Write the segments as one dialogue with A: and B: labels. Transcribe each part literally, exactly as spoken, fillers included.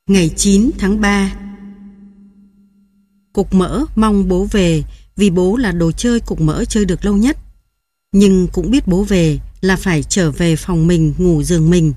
A: Ngày chín tháng ba. Cục Mỡ mong bố về vì bố là đồ chơi Cục Mỡ chơi được lâu nhất. Nhưng cũng biết bố về là phải trở về phòng mình ngủ giường mình.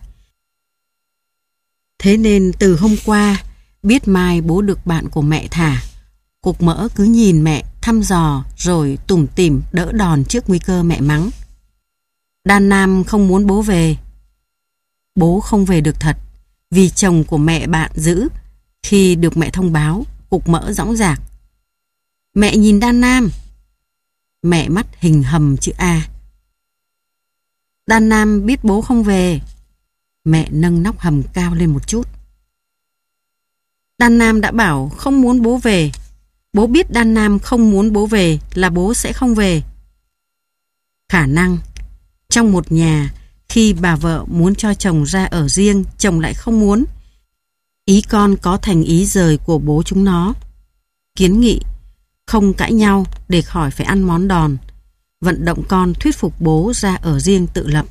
A: Thế nên từ hôm qua, biết mai bố được bạn của mẹ thả, Cục Mỡ cứ nhìn mẹ thăm dò rồi tủm tỉm đỡ đòn trước nguy cơ mẹ mắng. Đan Nam không muốn bố về. Bố không về được thật vì chồng của mẹ bạn giữ. Khi được mẹ thông báo, Cục Mỡ dõng dạc. Mẹ nhìn Đan Nam. Mẹ mắt hình hầm chữ A. Đan Nam biết bố không về. Mẹ nâng nóc hầm cao lên một chút. Đan Nam đã bảo không muốn bố về. Bố biết Đan Nam không muốn bố về là bố sẽ không về. Khả năng trong một nhà, khi bà vợ muốn cho chồng ra ở riêng, chồng lại không muốn. Ý con có thành ý rời của bố chúng nó. Kiến nghị không cãi nhau để khỏi phải ăn món đòn. Vận động con thuyết phục bố ra ở riêng tự lập.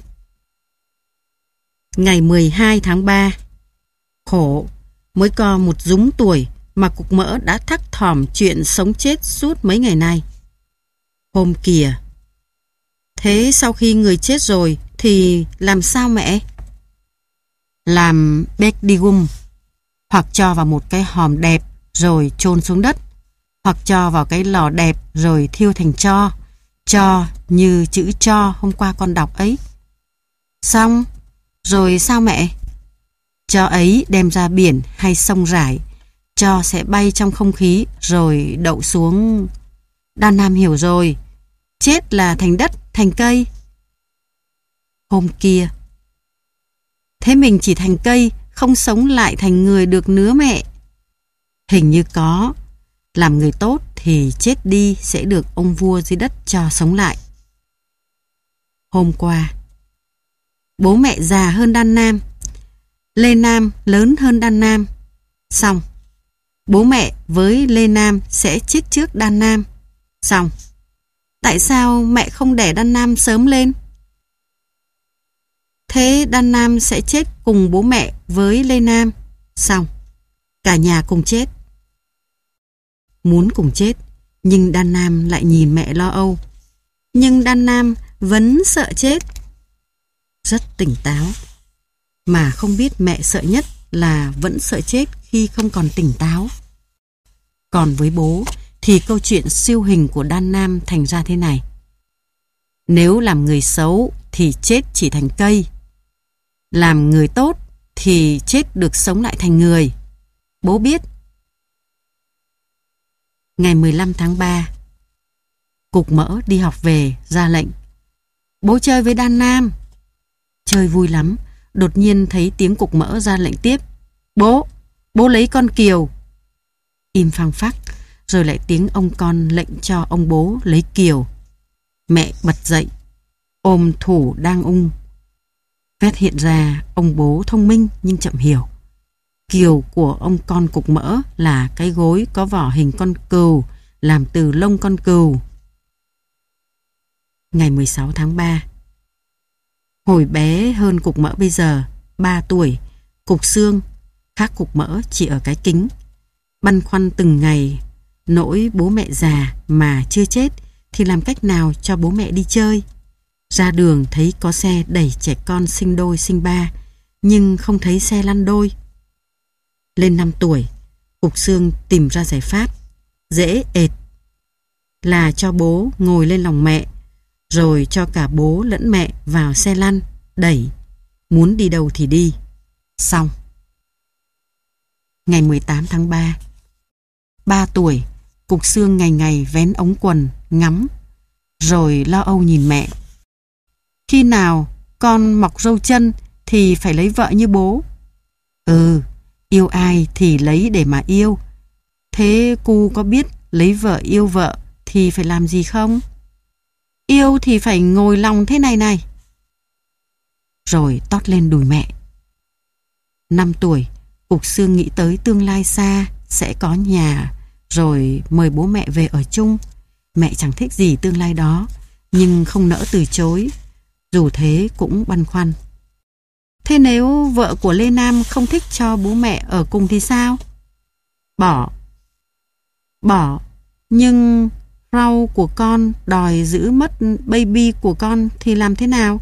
A: Ngày mười hai tháng ba. Khổ, mới có một dúng tuổi mà Cục Mỡ đã thắc thỏm chuyện sống chết suốt mấy ngày nay. Hôm kìa. Thế sau khi người chết rồi thì làm sao mẹ? Làm Begdigum, hoặc cho vào một cái hòm đẹp rồi chôn xuống đất, hoặc cho vào cái lò đẹp rồi thiêu thành tro. Tro như chữ tro hôm qua con đọc ấy. Xong, rồi sao mẹ? Tro ấy đem ra biển hay sông rải, tro sẽ bay trong không khí rồi đậu xuống. Đan Nam hiểu rồi. Chết là thành đất, thành cây. Hôm kia. Thế mình chỉ thành cây, không sống lại thành người được nữa mẹ. Hình như có. Làm người tốt thì chết đi sẽ được ông vua dưới đất cho sống lại. Hôm qua. Bố mẹ già hơn Đan Nam. Lê Nam lớn hơn Đan Nam. Xong. Bố mẹ với Lê Nam sẽ chết trước Đan Nam. Xong. Tại sao mẹ không đẻ Đan Nam sớm lên? Thế Đan Nam sẽ chết cùng bố mẹ với Lê Nam. Xong. Cả nhà cùng chết. Muốn cùng chết, nhưng Đan Nam lại nhìn mẹ lo âu. Nhưng Đan Nam vẫn sợ chết. Rất tỉnh táo. Mà không biết mẹ sợ nhất là vẫn sợ chết khi không còn tỉnh táo. Còn với bố thì câu chuyện siêu hình của Đan Nam thành ra thế này. Nếu làm người xấu thì chết chỉ thành cây. Làm người tốt thì chết được sống lại thành người. Bố biết. Ngày mười lăm tháng ba. Cục Mỡ đi học về ra lệnh. Bố chơi với Đan Nam. Chơi vui lắm. Đột nhiên thấy tiếng Cục Mỡ ra lệnh tiếp. Bố, bố lấy con Kiều. Im phăng phắc. Rồi lại tiếng ông con lệnh cho ông bố lấy Kiều. Mẹ bật dậy, ôm thủ đang ung. Phát hiện ra ông bố thông minh nhưng chậm hiểu. Kiều của ông con Cục Mỡ là cái gối có vỏ hình con cừu, làm từ lông con cừu. Ngày mười sáu tháng ba. Hồi bé hơn Cục Mỡ bây giờ, ba tuổi, Cục Xương, khác Cục Mỡ chỉ ở cái kính. Băn khoăn từng ngày, nỗi bố mẹ già mà chưa chết thì làm cách nào cho bố mẹ đi chơi. Ra đường thấy có xe đẩy trẻ con sinh đôi sinh ba, nhưng không thấy xe lăn đôi. Lên năm tuổi, Cục Xương tìm ra giải pháp dễ ệt là cho bố ngồi lên lòng mẹ, rồi cho cả bố lẫn mẹ vào xe lăn, đẩy, muốn đi đâu thì đi. Xong. Ngày mười tám tháng ba. Ba tuổi, Cục Xương ngày ngày vén ống quần, ngắm, rồi lo âu nhìn mẹ. Khi nào con mọc râu chân thì phải lấy vợ như bố. Ừ, yêu ai thì lấy để mà yêu. Thế cu có biết lấy vợ yêu vợ thì phải làm gì không? Yêu thì phải ngồi lòng thế này này. Rồi tót lên đùi mẹ. Năm tuổi, Cục Xương nghĩ tới tương lai xa sẽ có nhà, rồi mời bố mẹ về ở chung. Mẹ chẳng thích gì tương lai đó, nhưng không nỡ từ chối. Dù thế cũng băn khoăn. Thế nếu vợ của Lê Nam không thích cho bố mẹ ở cùng thì sao? Bỏ. Bỏ. Nhưng rau của con đòi giữ mất baby của con thì làm thế nào?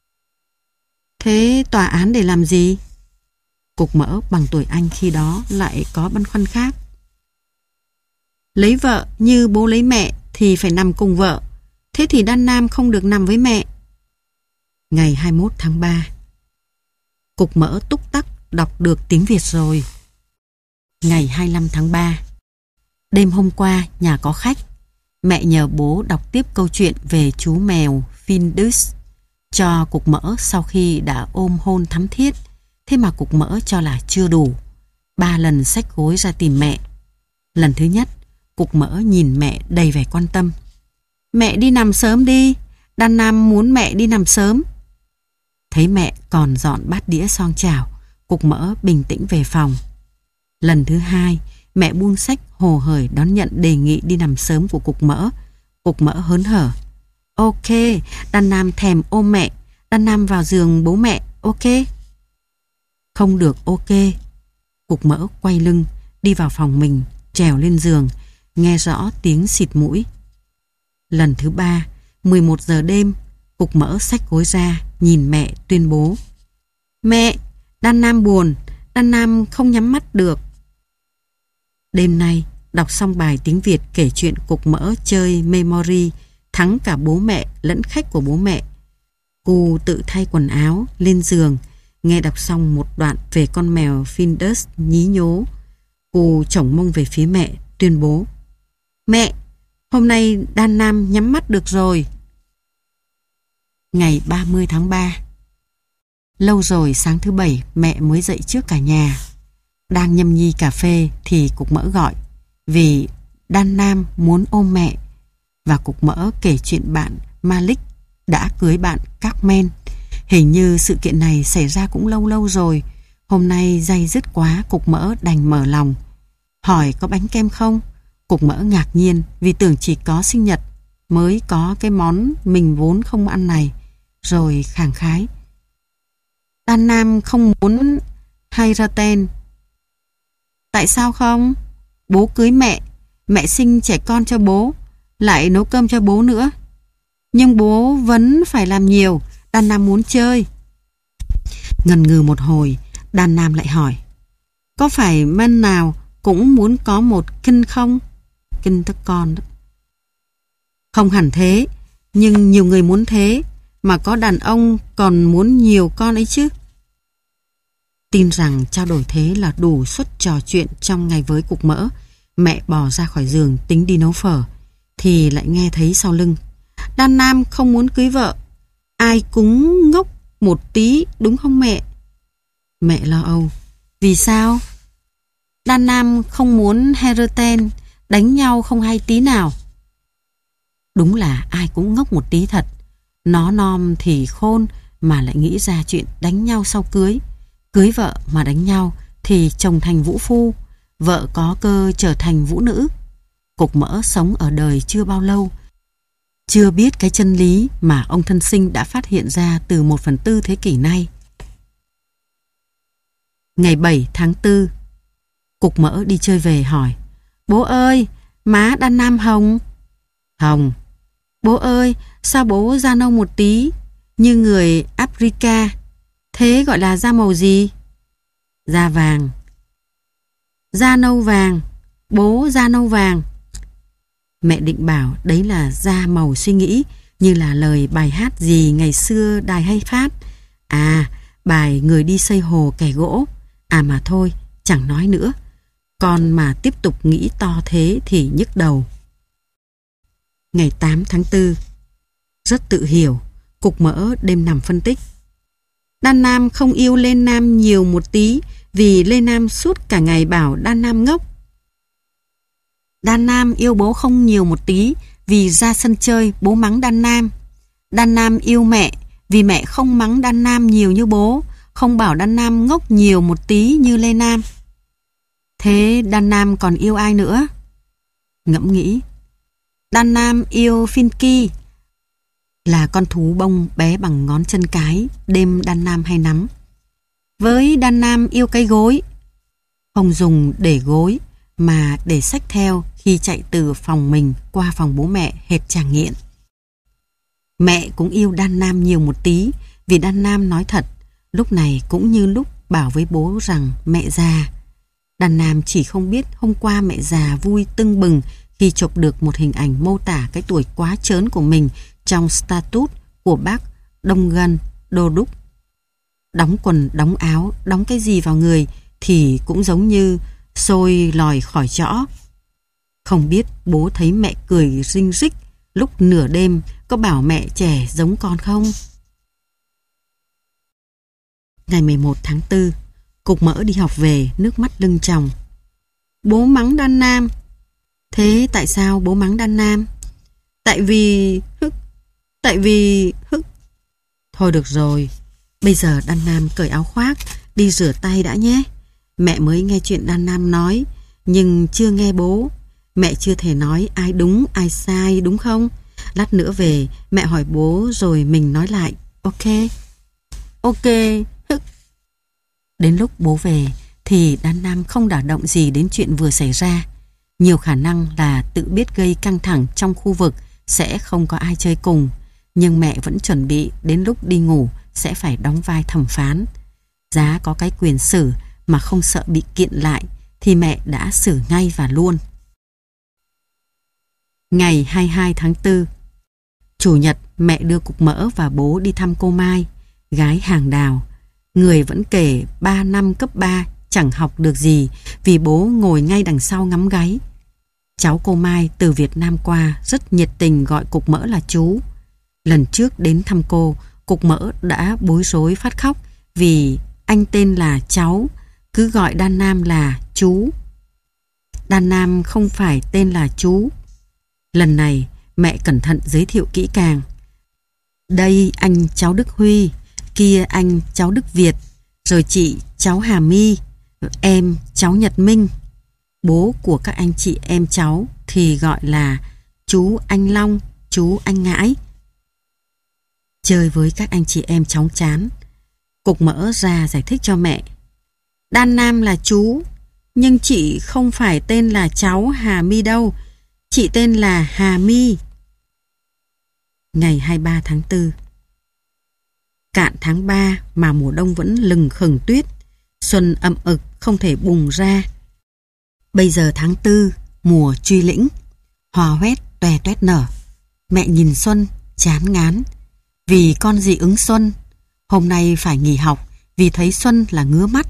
A: Thế tòa án để làm gì? Cục mỡ bằng tuổi anh khi đó lại có băn khoăn khác. Lấy vợ như bố lấy mẹ thì phải nằm cùng vợ. Thế thì Đan Nam không được nằm với mẹ. Ngày hai mươi mốt tháng ba. Cục mỡ túc tắc đọc được tiếng Việt rồi. Ngày hai mươi lăm tháng ba. Đêm hôm qua nhà có khách. Mẹ nhờ bố đọc tiếp câu chuyện về chú mèo Findus cho cục mỡ sau khi đã ôm hôn thắm thiết. Thế mà cục mỡ cho là chưa đủ. Ba lần xách gối ra tìm mẹ. Lần thứ nhất, cục mỡ nhìn mẹ đầy vẻ quan tâm. Mẹ đi nằm sớm đi. Đan Nam muốn mẹ đi nằm sớm. Thấy mẹ còn dọn bát đĩa son chảo, cục mỡ bình tĩnh về phòng. Lần thứ hai, mẹ buông xách hồ hởi đón nhận đề nghị đi nằm sớm của cục mỡ. Cục mỡ hớn hở. Ok, Đan Nam thèm ôm mẹ. Đan Nam vào giường bố mẹ, ok? Không được ok. Cục mỡ quay lưng, đi vào phòng mình, trèo lên giường, nghe rõ tiếng xịt mũi. Lần thứ ba, mười một giờ đêm, cục mỡ xách gối ra, nhìn mẹ tuyên bố. Mẹ, Đan Nam buồn, Đan Nam không nhắm mắt được. Đêm nay, đọc xong bài tiếng Việt kể chuyện cục mỡ chơi memory, thắng cả bố mẹ lẫn khách của bố mẹ. Cô tự thay quần áo, lên giường, nghe đọc xong một đoạn về con mèo Findus nhí nhố. Cô chổng mông về phía mẹ, tuyên bố. Mẹ, hôm nay Đan Nam nhắm mắt được rồi. Ngày ba mươi tháng ba. Lâu rồi sáng thứ bảy mẹ mới dậy trước cả nhà. Đang nhâm nhi cà phê thì cục mỡ gọi. Vì Đan Nam muốn ôm mẹ. Và cục mỡ kể chuyện bạn Malik đã cưới bạn Carmen. Hình như sự kiện này xảy ra cũng lâu lâu rồi. Hôm nay day dứt quá, cục mỡ đành mở lòng. Hỏi có bánh kem không? Cục mỡ ngạc nhiên vì tưởng chỉ có sinh nhật mới có cái món mình vốn không ăn này. Rồi khẳng khái. Đan Nam không muốn hay ra tên. Tại sao không? Bố cưới mẹ, mẹ sinh trẻ con cho bố, lại nấu cơm cho bố nữa. Nhưng bố vẫn phải làm nhiều. Đan Nam muốn chơi. Ngần ngừ một hồi, Đan Nam lại hỏi. Có phải bên nào cũng muốn có một kinh không? Kinh tức con đó. Không hẳn thế, nhưng nhiều người muốn thế, mà có đàn ông còn muốn nhiều con ấy chứ. Tin rằng trao đổi thế là đủ suất trò chuyện trong ngày với cục mỡ. Mẹ bò ra khỏi giường tính đi nấu phở, thì lại nghe thấy sau lưng. Đan Nam không muốn cưới vợ. Ai cũng ngốc một tí đúng không mẹ? Mẹ lo âu. Vì sao? Đan Nam không muốn Hereten, đánh nhau không hay tí nào. Đúng là ai cũng ngốc một tí thật. Nó nom thì khôn mà lại nghĩ ra chuyện đánh nhau sau cưới. Cưới vợ mà đánh nhau thì chồng thành vũ phu, vợ có cơ trở thành vũ nữ. Cục mỡ sống ở đời chưa bao lâu, chưa biết cái chân lý mà ông thân sinh đã phát hiện ra từ một phần tư thế kỷ nay. Ngày bảy tháng tư, cục mỡ đi chơi về hỏi. Bố ơi, má Đan Nam hồng. Hồng. Bố ơi, sao bố da nâu một tí, như người Africa. Thế gọi là da màu gì? Da vàng. Da nâu vàng. Bố da nâu vàng. Mẹ định bảo đấy là da màu suy nghĩ, như là lời bài hát gì ngày xưa đài hay phát. À, bài người đi xây hồ kẻ gỗ. À mà thôi, chẳng nói nữa. Con mà tiếp tục nghĩ to thế thì nhức đầu. Ngày tám tháng tư. Rất tự hiểu, cục mỡ đêm nằm phân tích. Đan Nam không yêu Lê Nam nhiều một tí vì Lê Nam suốt cả ngày bảo Đan Nam ngốc. Đan Nam yêu bố không nhiều một tí vì ra sân chơi bố mắng Đan Nam. Đan Nam yêu mẹ vì mẹ không mắng Đan Nam nhiều như bố, không bảo Đan Nam ngốc nhiều một tí như Lê Nam. Thế Đan Nam còn yêu ai nữa? Ngẫm nghĩ. Đan Nam yêu Finky, là con thú bông bé bằng ngón chân cái, đêm Đan Nam hay nắm. với Đan Nam yêu cái gối. Không dùng để gối mà để xách theo khi chạy từ phòng mình qua phòng bố mẹ hệt chàng nghiện. Mẹ cũng yêu Đan Nam nhiều một tí, vì Đan Nam nói thật, lúc này cũng như lúc bảo với bố rằng mẹ già. Đan Nam chỉ không biết hôm qua mẹ già vui tưng bừng khi chụp được một hình ảnh mô tả cái tuổi quá chớn của mình trong status của bác Đông Gân Đô Đúc. Đóng quần, đóng áo, đóng cái gì vào người thì cũng giống như sôi lòi khỏi chõ. Không biết bố thấy mẹ cười rinh rích lúc nửa đêm có bảo mẹ trẻ giống con không? Ngày mười một tháng tư, Cục Mỡ đi học về, nước mắt lưng tròng. Bố mắng Đan Nam. Thế tại sao bố mắng Đan Nam? Tại vì... hức, tại vì... hức. Thôi được rồi, bây giờ Đan Nam cởi áo khoác, đi rửa tay đã nhé. Mẹ mới nghe chuyện Đan Nam nói, nhưng chưa nghe bố. Mẹ chưa thể nói ai đúng ai sai, đúng không? Lát nữa về mẹ hỏi bố rồi mình nói lại. Ok? Ok. Hức. Đến lúc bố về thì Đan Nam không đả động gì đến chuyện vừa xảy ra. Nhiều khả năng là tự biết gây căng thẳng trong khu vực, sẽ không có ai chơi cùng. Nhưng mẹ vẫn chuẩn bị đến lúc đi ngủ sẽ phải đóng vai thẩm phán. Giá có cái quyền xử mà không sợ bị kiện lại thì mẹ đã xử ngay và luôn. Ngày hai mươi hai tháng tư, Chủ nhật mẹ đưa Cục Mỡ và bố đi thăm cô Mai, gái hàng đào. Người vẫn kể ba năm cấp ba chẳng học được gì vì bố ngồi ngay đằng sau ngắm gáy. Cháu cô Mai từ Việt Nam qua rất nhiệt tình gọi Cục Mỡ là chú. Lần trước đến thăm cô, Cục Mỡ đã bối rối phát khóc vì anh tên là cháu, cứ gọi Đan Nam là chú. Đan Nam không phải tên là chú. Lần này mẹ cẩn thận giới thiệu kỹ càng. Đây anh cháu Đức Huy, kia anh cháu Đức Việt, rồi chị cháu Hà My, em cháu Nhật Minh. Bố của các anh chị em cháu thì gọi là chú anh Long, chú anh Ngãi. Chơi với các anh chị em chóng chán, Cục Mỡ ra giải thích cho mẹ. Đan Nam là chú, nhưng chị không phải tên là cháu Hà My đâu, chị tên là Hà My. Ngày hai mươi ba tháng tư, cạn tháng ba mà mùa đông vẫn lừng khừng tuyết, xuân ẩm ực không thể bùng ra. Bây giờ tháng tư, mùa truy lĩnh, hoa hoét toe toét nở. Mẹ nhìn xuân chán ngán, vì con dị ứng xuân. Hôm nay phải nghỉ học vì thấy xuân là ngứa mắt,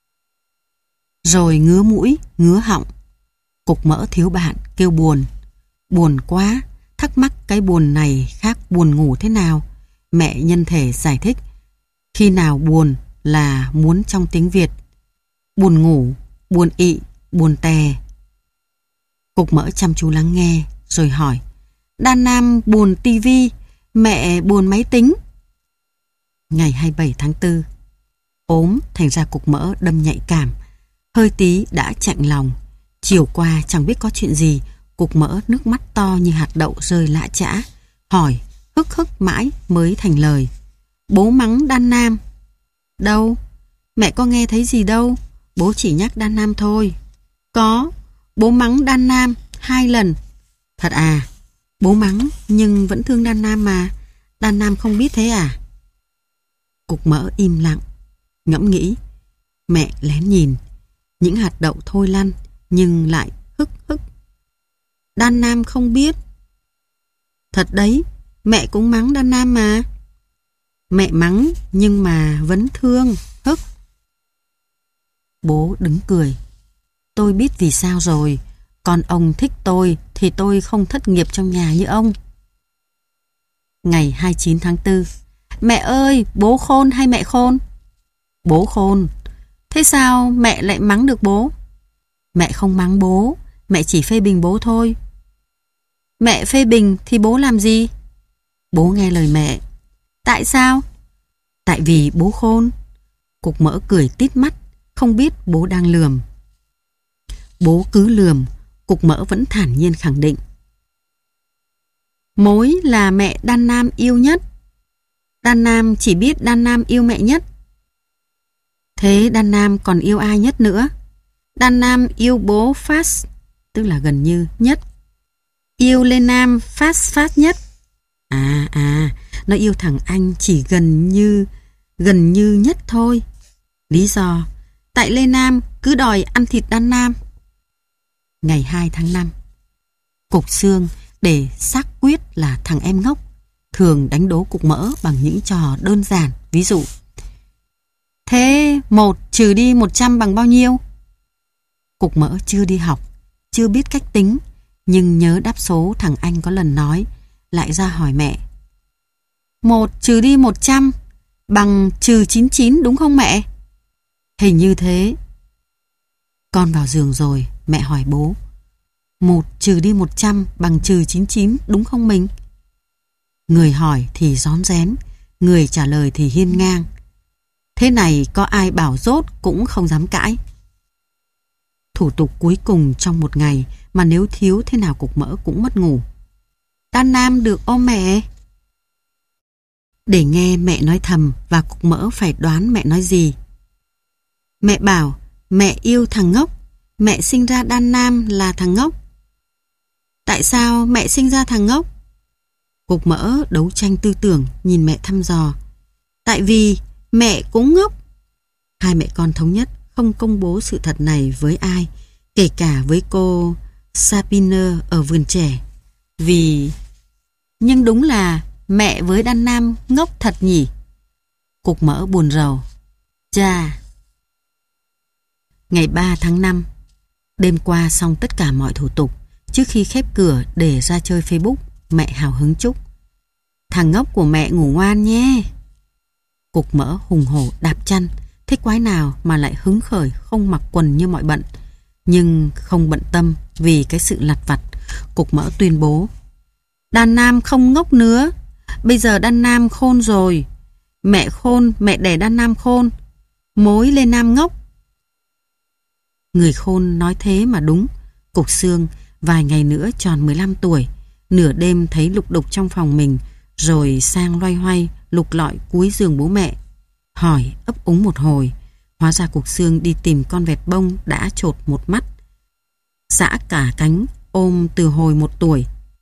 A: rồi ngứa mũi, ngứa họng. Cục Mỡ thiếu bạn kêu buồn. Buồn quá, thắc mắc cái buồn này khác buồn ngủ thế nào. Mẹ nhân thể giải thích, khi nào buồn là muốn trong tiếng Việt. Buồn ngủ, buồn ị, buồn tè. Cục Mỡ chăm chú lắng nghe rồi hỏi. Đan Nam buồn tivi, mẹ buồn máy tính. Ngày hai mươi bảy tháng tư, ốm thành ra Cục Mỡ đâm nhạy cảm, hơi tí đã chạnh lòng. Chiều qua chẳng biết có chuyện gì, Cục Mỡ nước mắt to như hạt đậu rơi lã chã, hỏi hức hức mãi mới thành lời. Bố mắng Đan Nam. Đâu, mẹ có nghe thấy gì đâu, bố chỉ nhắc Đan Nam thôi. Có, bố mắng Đan Nam hai lần. Thật à? Bố mắng nhưng vẫn thương Đan Nam mà, Đan Nam không biết thế à? Cục Mỡ im lặng, ngẫm nghĩ. Mẹ lén nhìn, những hạt đậu thôi lăn nhưng lại hức hức. Đan Nam không biết. Thật đấy, mẹ cũng mắng Đan Nam mà. Mẹ mắng nhưng mà vẫn thương, hức. Bố đứng cười. Tôi biết vì sao rồi, còn ông thích tôi thì tôi không thất nghiệp trong nhà như ông. Ngày hai mươi chín tháng tư, mẹ ơi, bố khôn hay mẹ khôn? Bố khôn. Thế sao mẹ lại mắng được bố? Mẹ không mắng bố, mẹ chỉ phê bình bố thôi. Mẹ phê bình thì bố làm gì? Bố nghe lời mẹ. Tại sao? Tại vì bố khôn. Cục Mỡ cười tít mắt, không biết bố đang lườm. Bố cứ lườm, Cục Mỡ vẫn thản nhiên khẳng định. Mối là mẹ Đan Nam yêu nhất. Đan Nam chỉ biết Đan Nam yêu mẹ nhất. Thế Đan Nam còn yêu ai nhất nữa? Đan Nam yêu bố Phát, tức là gần như nhất. Yêu Lê Nam Phát Phát nhất. À à, nó yêu thằng anh chỉ gần như, gần như nhất thôi. Lý do, tại Lê Nam cứ đòi ăn thịt Đan Nam. Ngày hai tháng năm, Cục Xương để xác quyết là thằng em ngốc, thường đánh đố Cục Mỡ bằng những trò đơn giản. Ví dụ, thế một trừ đi một trăm bằng bao nhiêu? Cục Mỡ chưa đi học, chưa biết cách tính, nhưng nhớ đáp số thằng anh có lần nói, lại ra hỏi mẹ. Một trừ đi một trăm bằng trừ chín mươi chín đúng không mẹ? Hình như thế. Con vào giường rồi, mẹ hỏi bố. Một trừ đi một trăm bằng trừ chín mươi chín đúng không mình? Người hỏi thì rón rén, người trả lời thì hiên ngang. Thế này có ai bảo dốt cũng không dám cãi. Thủ tục cuối cùng trong một ngày mà nếu thiếu thế nào Cục Mỡ cũng mất ngủ. Đan Nam được ôm mẹ. Để nghe mẹ nói thầm và Cục Mỡ phải đoán mẹ nói gì. Mẹ bảo mẹ yêu thằng ngốc, mẹ sinh ra Đan Nam là thằng ngốc. Tại sao mẹ sinh ra thằng ngốc? Cục Mỡ đấu tranh tư tưởng nhìn mẹ thăm dò. Tại vì mẹ cũng ngốc. Hai mẹ con thống nhất không công bố sự thật này với ai, kể cả với cô Sapiner ở vườn trẻ. Vì... Nhưng đúng là mẹ với Đan Nam ngốc thật nhỉ? Cục Mỡ buồn rầu. Chà. Ngày ba tháng năm, đêm qua xong tất cả mọi thủ tục, trước khi khép cửa để ra chơi Facebook, mẹ hào hứng chúc. Thằng ngốc của mẹ ngủ ngoan nhé. Cục Mỡ hùng hổ đạp chăn, thích quái nào mà lại hứng khởi không mặc quần như mọi bận. Nhưng không bận tâm vì cái sự lặt vặt. Cục Mỡ tuyên bố, Đan Nam không ngốc nữa. Bây giờ Đan Nam khôn rồi. Mẹ khôn, mẹ đẻ Đan Nam khôn. Mối lên Nam ngốc. Người khôn nói thế mà đúng. Cục Xương vài ngày nữa tròn mười lăm tuổi. Nửa đêm thấy lục đục trong phòng mình, rồi sang loay hoay lục lọi cuối giường bố mẹ. Hỏi ấp úng một hồi, hóa ra Cục Xương đi tìm con vẹt bông đã chột một mắt, giã cả cánh, ôm từ hồi một tuổi.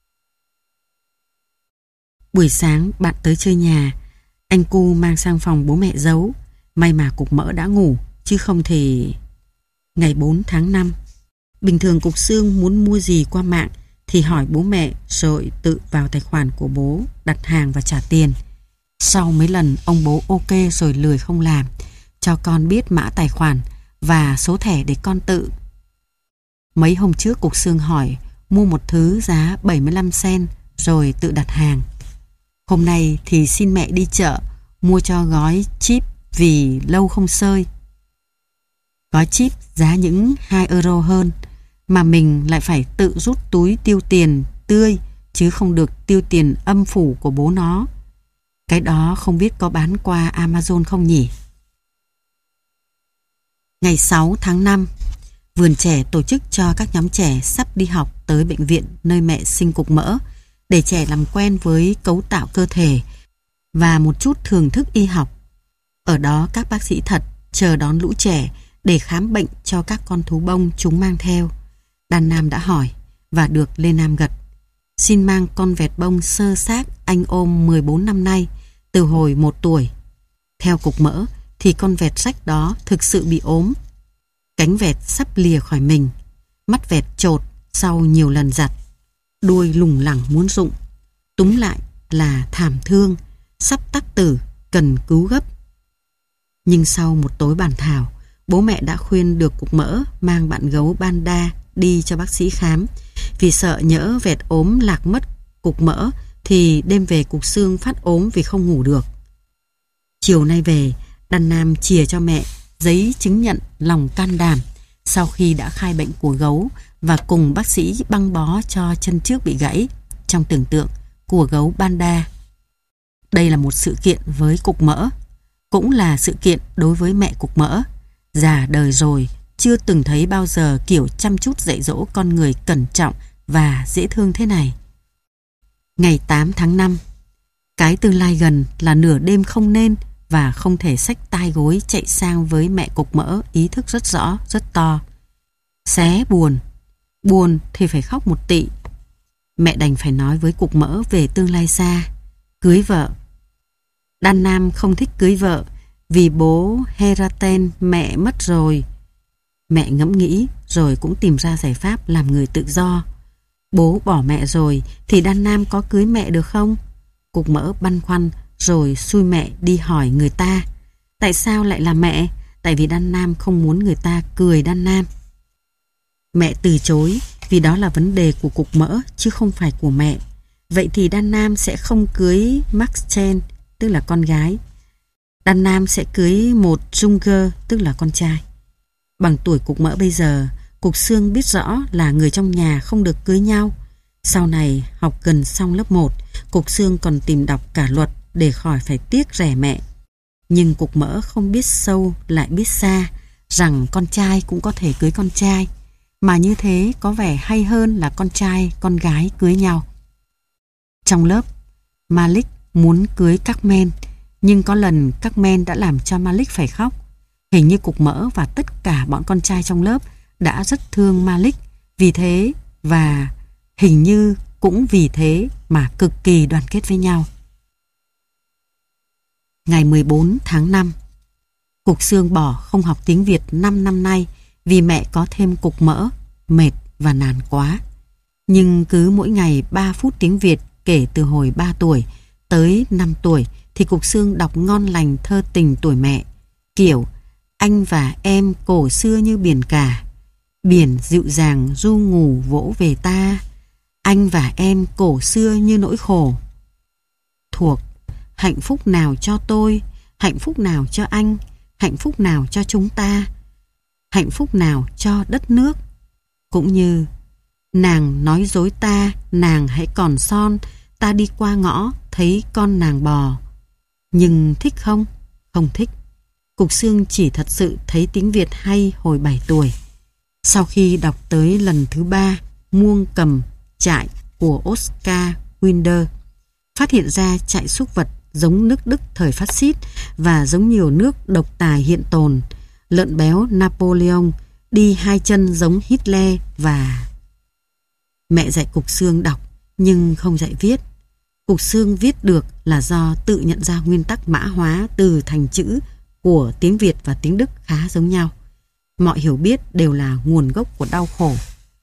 A: Buổi sáng bạn tới chơi nhà, anh cu mang sang phòng bố mẹ giấu. May mà Cục Mỡ đã ngủ, chứ không thì... Ngày bốn tháng năm, bình thường Cục Xương muốn mua gì qua mạng thì hỏi bố mẹ rồi tự vào tài khoản của bố đặt hàng và trả tiền. Sau mấy lần ông bố ok rồi lười không làm, cho con biết mã tài khoản và số thẻ để con tự. Mấy hôm trước Cục Xương hỏi mua một thứ giá bảy mươi lăm cent rồi tự đặt hàng. Hôm nay thì xin mẹ đi chợ mua cho gói chip vì lâu không sơi. Gói chip giá những hai euro hơn, mà mình lại phải tự rút túi tiêu tiền tươi chứ không được tiêu tiền âm phủ của bố nó. Cái đó không biết có bán qua Amazon không nhỉ? Ngày sáu tháng năm, vườn trẻ tổ chức cho các nhóm trẻ sắp đi học tới bệnh viện nơi mẹ sinh Cục Mỡ để trẻ làm quen với cấu tạo cơ thể và một chút thưởng thức y học. Ở đó các bác sĩ thật chờ đón lũ trẻ để khám bệnh cho các con thú bông chúng mang theo. Đan Nam đã hỏi và được Lê Nam gật. Xin mang con vẹt bông sơ xác anh ôm mười bốn năm nay, từ hồi một tuổi. Theo Cục Mỡ thì con vẹt rách đó thực sự bị ốm. Cánh vẹt sắp lìa khỏi mình, mắt vẹt chột sau nhiều lần giặt, đuôi lủng lẳng muốn rụng. Túm lại là thảm thương, sắp tắc tử, cần cứu gấp. Nhưng sau một tối bàn thảo, bố mẹ đã khuyên được Cục Mỡ mang bạn gấu Panda đi cho bác sĩ khám, vì sợ nhỡ vẹt ốm lạc mất Cục Mỡ thì đêm về Cục Xương phát ốm vì không ngủ được. Chiều nay về, Đan Nam chìa cho mẹ giấy chứng nhận lòng can đảm sau khi đã khai bệnh của gấu và cùng bác sĩ băng bó cho chân trước bị gãy trong tưởng tượng của gấu Panda. Đây là một sự kiện với Cục Mỡ, cũng là sự kiện đối với mẹ Cục Mỡ. Già đời rồi, chưa từng thấy bao giờ kiểu chăm chút dạy dỗ con người cẩn trọng và dễ thương thế này. Ngày tám tháng năm, cái tương lai gần là nửa đêm không nên và không thể xách tai gối chạy sang với mẹ cục mỡ, ý thức rất rõ, rất to. Xé buồn, buồn thì phải khóc một tị. Mẹ đành phải nói với cục mỡ về tương lai xa, cưới vợ. Đan Nam không thích cưới vợ vì bố Heraten mẹ mất rồi. Mẹ ngẫm nghĩ rồi cũng tìm ra giải pháp làm người tự do. Bố bỏ mẹ rồi thì Đan Nam có cưới mẹ được không? Cục mỡ băn khoăn rồi xui mẹ đi hỏi người ta. Tại sao lại là mẹ? Tại vì Đan Nam không muốn người ta cười Đan Nam. Mẹ từ chối vì đó là vấn đề của cục mỡ chứ không phải của mẹ. Vậy thì Đan Nam sẽ không cưới Max Chen, tức là con gái. Đan Nam sẽ cưới một Junger, tức là con trai. Bằng tuổi cục mỡ bây giờ, cục xương biết rõ là người trong nhà không được cưới nhau. Sau này học gần xong lớp một, cục xương còn tìm đọc cả luật để khỏi phải tiếc rẻ mẹ. Nhưng cục mỡ không biết sâu lại biết xa rằng con trai cũng có thể cưới con trai, mà như thế có vẻ hay hơn là con trai con gái cưới nhau. Trong lớp, Malik muốn cưới Carmen, nhưng có lần Carmen đã làm cho Malik phải khóc. Hình như cục mỡ và tất cả bọn con trai trong lớp đã rất thương Malik, vì thế và hình như cũng vì thế mà cực kỳ đoàn kết với nhau. Ngày mười bốn tháng năm, cục xương bỏ không học tiếng Việt năm năm nay vì mẹ có thêm cục mỡ, mệt và nản quá. Nhưng cứ mỗi ngày ba phút tiếng Việt kể từ hồi ba tuổi tới năm tuổi thì cục xương đọc ngon lành thơ tình tuổi mẹ, kiểu anh và em cổ xưa như biển cả, biển dịu dàng ru ngủ vỗ về ta, anh và em cổ xưa như nỗi khổ. Thuộc hạnh phúc nào cho tôi, hạnh phúc nào cho anh, hạnh phúc nào cho chúng ta, hạnh phúc nào cho đất nước. Cũng như nàng nói dối ta, nàng hãy còn son, ta đi qua ngõ thấy con nàng bò. Nhưng thích không? Không thích. Cục xương chỉ thật sự thấy tiếng Việt hay hồi bảy tuổi. Sau khi đọc tới lần thứ ba Muông cầm trại của Oscar Wilde, phát hiện ra trại súc vật giống nước Đức thời phát xít và giống nhiều nước độc tài hiện tồn, lợn béo Napoleon, đi hai chân giống Hitler và... Mẹ dạy cục xương đọc nhưng không dạy viết. Cục xương viết được là do tự nhận ra nguyên tắc mã hóa từ thành chữ của tiếng Việt và tiếng Đức khá giống nhau. Mọi hiểu biết đều là nguồn gốc của đau khổ.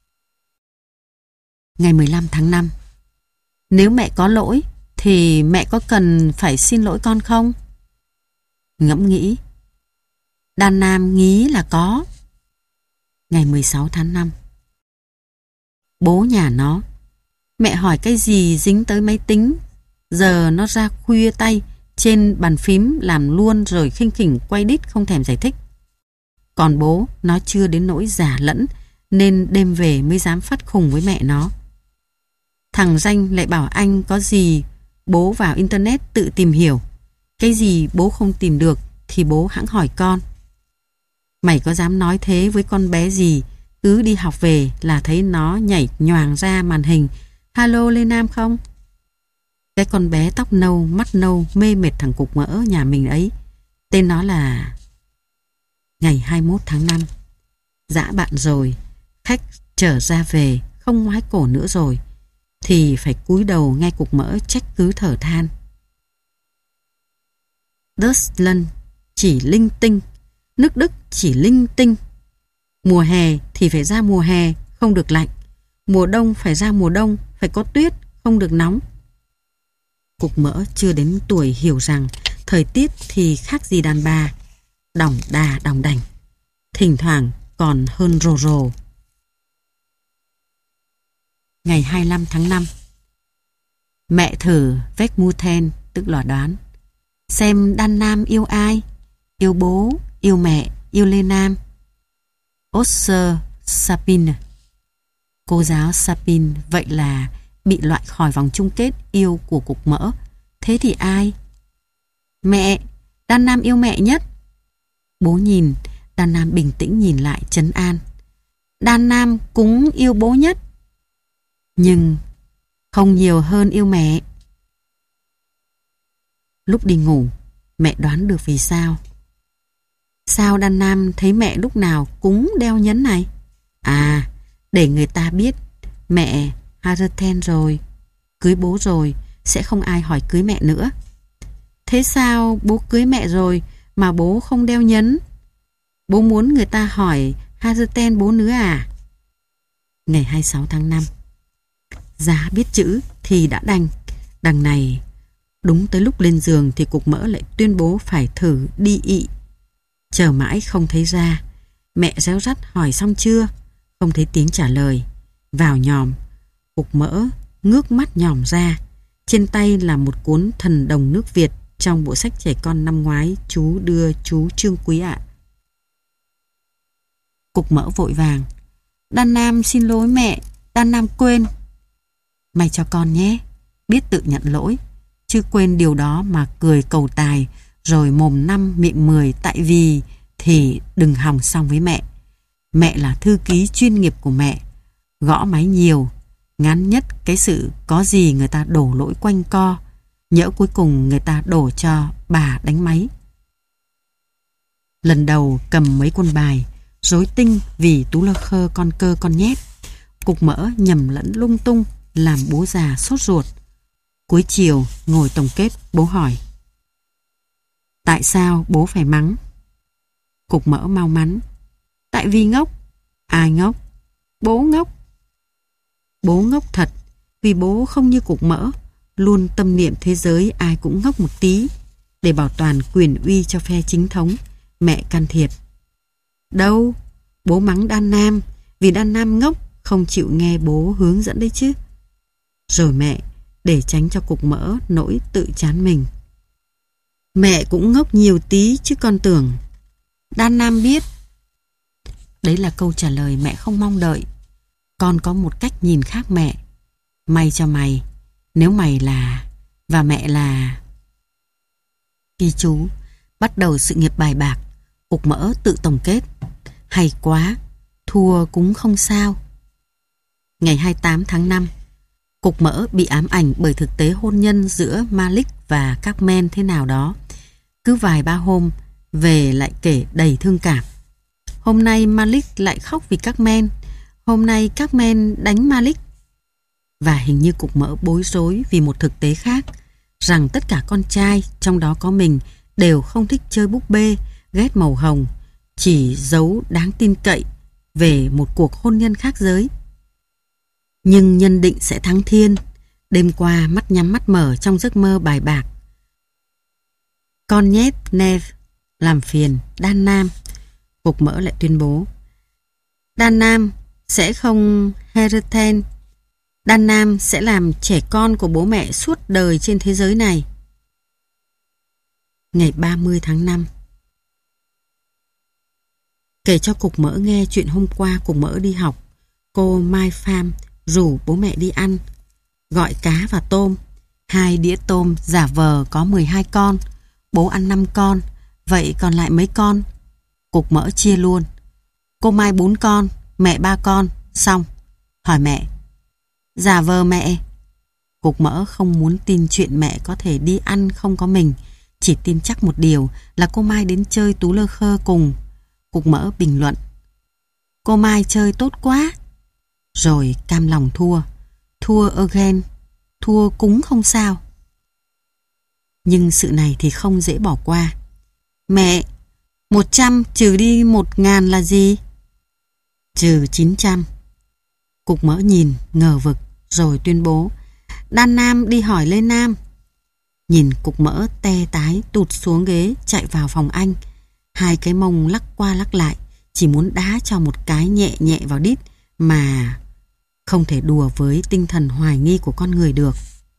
A: Ngày mười lăm tháng năm, nếu mẹ có lỗi thì mẹ có cần phải xin lỗi con không? Ngẫm nghĩ. Đan Nam nghĩ là có. Ngày mười sáu tháng năm, bố nhà nó. Mẹ hỏi cái gì dính tới máy tính, giờ nó ra khuya tay trên bàn phím làm luôn rồi khinh khỉnh quay đít không thèm giải thích. Còn bố nó chưa đến nỗi giả lẫn nên đêm về mới dám phát khùng với mẹ nó. Thằng Danh lại bảo anh có gì bố vào internet tự tìm hiểu, cái gì bố không tìm được thì bố hẵng hỏi con. Mày có dám nói thế với con bé gì cứ đi học về là thấy nó nhảy nhoàng ra màn hình "Hello Lê Nam" không? Cái con bé tóc nâu, mắt nâu, mê mệt thằng cục mỡ nhà mình ấy, tên nó là... Ngày hai mươi mốt tháng năm, dã bạn rồi, khách trở ra về, không ngoái cổ nữa rồi, thì phải cúi đầu nghe cục mỡ trách cứ thở than. Deutschland chỉ linh tinh, nước Đức chỉ linh tinh. Mùa hè thì phải ra mùa hè, không được lạnh. Mùa đông phải ra mùa đông, phải có tuyết, không được nóng. Cục mỡ chưa đến tuổi hiểu rằng thời tiết thì khác gì đàn bà, đỏng đà đỏng đành, thỉnh thoảng còn hơn rồ rồ. Ngày hai mươi lăm tháng năm, mẹ thử Vecmuten, tức là đoán, xem Đan Nam yêu ai, yêu bố, yêu mẹ, yêu Lê Nam. Osser Sapin, cô giáo Sapin, vậy là bị loại khỏi vòng chung kết yêu của cục mỡ. Thế thì ai? Mẹ, Đan Nam yêu mẹ nhất. Bố nhìn, Đan Nam bình tĩnh nhìn lại trấn an. Đan Nam cũng yêu bố nhất, nhưng không nhiều hơn yêu mẹ. Lúc đi ngủ, Mẹ đoán được vì sao. Sao Đan Nam thấy mẹ lúc nào cũng đeo nhẫn này? À, để người ta biết mẹ Hareton rồi, cưới bố rồi, sẽ không ai hỏi cưới mẹ nữa. Thế sao bố cưới mẹ rồi mà bố không đeo nhẫn? Bố muốn người ta hỏi Hareton bố nữa à? Ngày hai mươi sáu tháng năm. Giá biết chữ thì đã đành. Đằng này, đúng tới lúc lên giường thì cục mỡ lại tuyên bố phải thử đi ị. Chờ mãi không thấy ra. Mẹ réo rắt hỏi xong chưa? Không thấy tiếng trả lời. Vào nhòm, cục mỡ ngước mắt nhòm ra. Trên tay là một cuốn Thần Đồng Nước Việt trong bộ sách trẻ con năm ngoái chú đưa chú Trương Quý ạ. Cục mỡ vội vàng. Đan Nam xin lỗi mẹ, Đan Nam quên. Mày cho con nhé, biết tự nhận lỗi, chứ quên điều đó mà cười cầu tài, rồi mồm năm miệng mười tại vì thì đừng hòng xong với mẹ. Mẹ là thư ký chuyên nghiệp của mẹ, gõ máy nhiều, ngán nhất cái sự có gì người ta đổ lỗi quanh co, nhỡ cuối cùng người ta đổ cho bà đánh máy. Lần đầu cầm mấy quân bài, rối tinh vì tú lơ khơ con cơ con nhét, cục mỡ nhầm lẫn lung tung, làm bố già sốt ruột. Cuối chiều ngồi tổng kết, bố hỏi: tại sao bố phải mắng? Cục mỡ mau mắn: tại vì ngốc. Ai ngốc? Bố ngốc. Bố ngốc thật, vì bố không như cục mỡ, luôn tâm niệm thế giới ai cũng ngốc một tí, để bảo toàn quyền uy cho phe chính thống. Mẹ can thiệp: đâu, bố mắng Đan Nam vì Đan Nam ngốc, không chịu nghe bố hướng dẫn đấy chứ. Rồi mẹ, để tránh cho cục mỡ nỗi tự chán mình: mẹ cũng ngốc nhiều tí chứ con tưởng. Đan Nam biết. Đấy là câu trả lời mẹ không mong đợi. Con có một cách nhìn khác mẹ. May cho mày, nếu mày là và mẹ là... Ghi chú: bắt đầu sự nghiệp bài bạc. Cục mỡ tự tổng kết: hay quá, thua cũng không sao. Ngày hai mươi tám tháng năm, cục mỡ bị ám ảnh bởi thực tế hôn nhân giữa Malik và Carmen thế nào đó. Cứ vài ba hôm về lại kể đầy thương cảm. Hôm nay Malik lại khóc vì Carmen, hôm nay Carmen đánh Malik. Và hình như cục mỡ bối rối vì một thực tế khác, rằng tất cả con trai, trong đó có mình, đều không thích chơi búp bê, ghét màu hồng, chỉ giấu đáng tin cậy về một cuộc hôn nhân khác giới. Nhưng nhân định sẽ thắng thiên. Đêm qua mắt nhắm mắt mở trong giấc mơ bài bạc. Con nhét Neve làm phiền Đan Nam. Cục mỡ lại tuyên bố: Đan Nam sẽ không Hareton. Đan Nam sẽ làm trẻ con của bố mẹ suốt đời trên thế giới này. Ngày ba mươi tháng năm. Kể cho cục mỡ nghe chuyện hôm qua cục mỡ đi học. Cô Mai Pham rủ bố mẹ đi ăn, gọi cá và tôm. Hai đĩa tôm giả vờ có mười hai con. Bố ăn năm con, vậy còn lại mấy con? Cục mỡ chia luôn. Cô Mai bốn con, mẹ ba con, xong. Hỏi mẹ: giả vờ mẹ. Cục mỡ không muốn tin chuyện mẹ có thể đi ăn không có mình, chỉ tin chắc một điều là cô Mai đến chơi tú lơ khơ cùng. Cục mỡ bình luận: cô Mai chơi tốt quá. Rồi cam lòng thua. Thua again. Thua cúng không sao. Nhưng sự này thì không dễ bỏ qua. Mẹ, một trăm trừ đi một ngàn là gì? Trừ chín trăm. Cục mỡ nhìn ngờ vực rồi tuyên bố: Đan Nam đi hỏi Lê Nam. Nhìn cục mỡ te tái tụt xuống ghế chạy vào phòng anh. Hai cái mông lắc qua lắc lại, chỉ muốn đá cho một cái nhẹ nhẹ vào đít mà không thể đùa với tinh thần hoài nghi của con người được.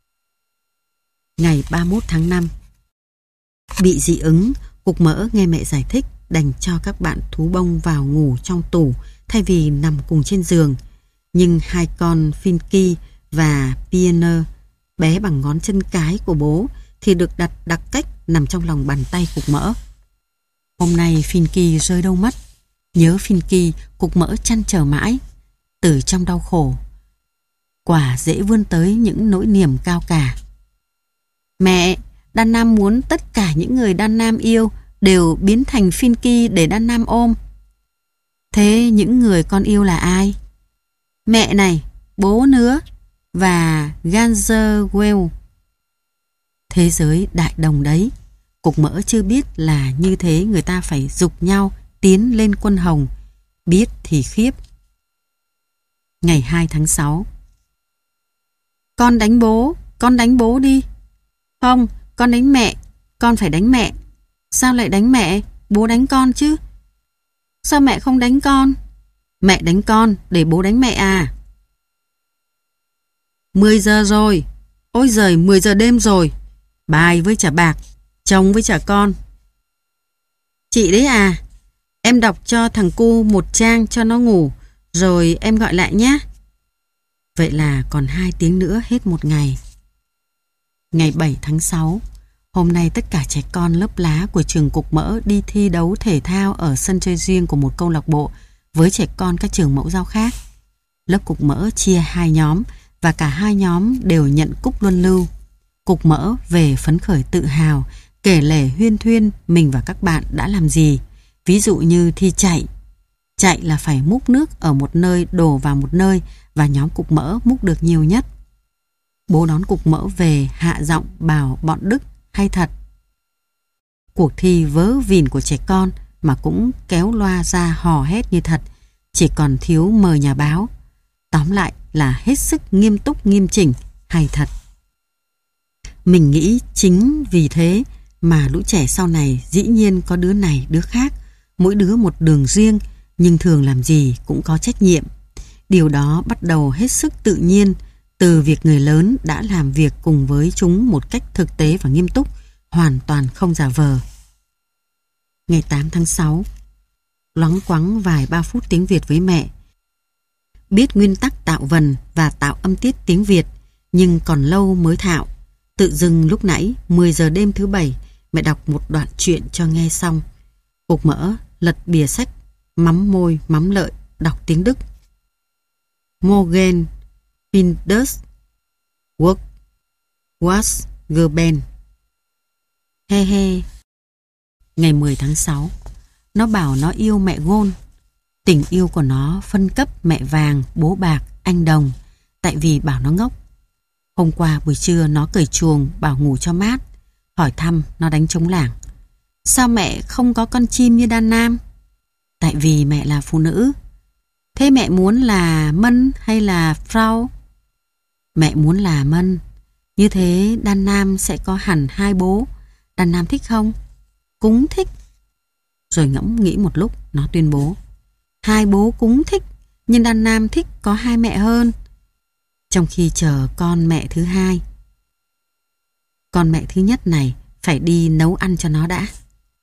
A: Ngày ba mươi mốt tháng năm. Bị dị ứng, cục mỡ nghe mẹ giải thích đành cho các bạn thú bông vào ngủ trong tủ thay vì nằm cùng trên giường. Nhưng hai con Finky và Pioneer, bé bằng ngón chân cái của bố, thì được đặt đặc cách nằm trong lòng bàn tay cục mỡ. Hôm nay Finky rơi đâu mất. Nhớ Finky, cục mỡ chăn trở mãi. Từ trong đau khổ, quả dễ vươn tới những nỗi niềm cao cả. Mẹ, Đan Nam muốn tất cả những người Đan Nam yêu đều biến thành Finky để Đan Nam ôm. Thế những người con yêu là ai? Mẹ này, bố nữa và Ganzerwell. Thế giới đại đồng đấy. Cục Mỡ chưa biết là như thế người ta phải giục nhau tiến lên quân hồng. Biết thì khiếp. Ngày hai tháng sáu. Con đánh bố, con đánh bố đi. Không, con đánh mẹ, con phải đánh mẹ. Sao lại đánh mẹ? Bố đánh con chứ. Sao mẹ không đánh con? Mẹ đánh con để bố đánh mẹ à? mười giờ rồi. Ôi giời, mười giờ đêm rồi. Bài với trả bạc, chồng với trả con. Chị đấy à? Em đọc cho thằng cu một trang cho nó ngủ, rồi em gọi lại nhé. Vậy là còn hai tiếng nữa hết một ngày. Ngày bảy tháng sáu. Hôm nay tất cả trẻ con lớp lá của trường Cục Mỡ đi thi đấu thể thao ở sân chơi riêng của một câu lạc bộ với trẻ con các trường mẫu giáo khác. Lớp Cục Mỡ chia hai nhóm và cả hai nhóm đều nhận cúp luân lưu. Cục Mỡ về phấn khởi tự hào, kể lể huyên thuyên mình và các bạn đã làm gì. Ví dụ như thi chạy. Chạy là phải múc nước ở một nơi đổ vào một nơi và nhóm Cục Mỡ múc được nhiều nhất. Bố đón Cục Mỡ về hạ giọng bảo bọn Đức hay thật. Cuộc thi vớ vỉn của trẻ con mà cũng kéo loa ra hò hét như thật, chỉ còn thiếu mời nhà báo. Tóm lại là hết sức nghiêm túc nghiêm chỉnh, hay thật. Mình nghĩ chính vì thế mà lũ trẻ sau này dĩ nhiên có đứa này đứa khác, mỗi đứa một đường riêng, nhưng thường làm gì cũng có trách nhiệm. Điều đó bắt đầu hết sức tự nhiên từ việc người lớn đã làm việc cùng với chúng một cách thực tế và nghiêm túc, hoàn toàn không giả vờ. Ngày tám tháng sáu. Loắng quắng vài ba phút tiếng Việt với mẹ. Biết nguyên tắc tạo vần và tạo âm tiết tiếng Việt, nhưng còn lâu mới thạo. Tự dưng lúc nãy mười giờ đêm thứ bảy, mẹ đọc một đoạn truyện cho nghe xong. Cục Mỡ lật bìa sách, mắm môi mắm lợi, đọc tiếng Đức. Morgen Findus Work Was Gerben. He he. Ngày mười tháng sáu. Nó bảo nó yêu mẹ Gôn. Tình yêu của nó phân cấp mẹ vàng, bố bạc, anh đồng, tại vì bảo nó ngốc. Hôm qua buổi trưa nó cởi chuồng bảo ngủ cho mát. Hỏi thăm nó đánh trống lảng. Sao mẹ không có con chim như Đan Nam? Tại vì mẹ là phụ nữ. Thế mẹ muốn là Mân hay là Frau? Mẹ muốn là Mân. Như thế Đan Nam sẽ có hẳn hai bố. Đan Nam thích không? Cũng thích. Rồi ngẫm nghĩ một lúc, nó tuyên bố. Hai bố cũng thích, nhưng Đan Nam thích có hai mẹ hơn. Trong khi chờ con mẹ thứ hai. Con mẹ thứ nhất này phải đi nấu ăn cho nó đã.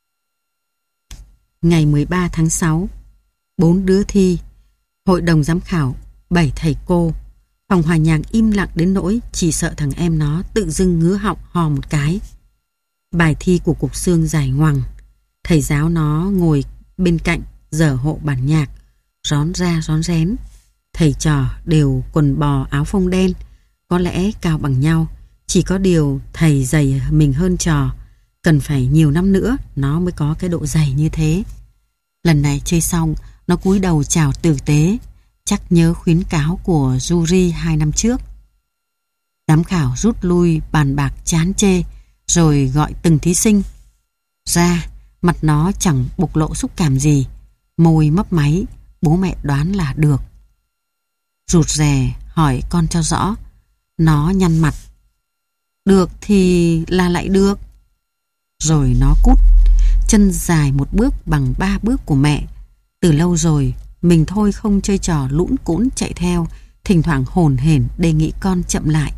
A: Ngày mười ba tháng sáu. Bốn đứa thi. Hội đồng giám khảo, bảy thầy cô. Phòng hòa nhạc im lặng đến nỗi chỉ sợ thằng em nó tự dưng ngứa họng hò một cái. Bài thi của Cục Xương dài ngoằng. Thầy giáo nó ngồi bên cạnh dở hộ bản nhạc, rón ra rón rén. Thầy trò đều quần bò áo phông đen, có lẽ cao bằng nhau, chỉ có điều thầy dày mình hơn trò. Cần phải nhiều năm nữa nó mới có cái độ dày như thế. Lần này chơi xong, nó cúi đầu chào tử tế, chắc nhớ khuyến cáo của jury hai năm trước. Giám khảo rút lui bàn bạc chán chê, rồi gọi từng thí sinh ra. Mặt nó chẳng bộc lộ xúc cảm gì, môi mấp máy, bố mẹ đoán là được. Rụt rè hỏi con cho rõ. Nó nhăn mặt. Được thì là lại được. Rồi nó cút, chân dài một bước bằng ba bước của mẹ. Từ lâu rồi mình thôi không chơi trò lũn cũn chạy theo, thỉnh thoảng hồn hển đề nghị con chậm lại.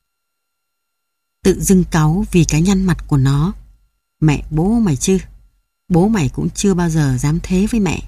A: Tự dưng cáu vì cái nhăn mặt của nó. Mẹ bố mày chứ, bố mày cũng chưa bao giờ dám thế với mẹ.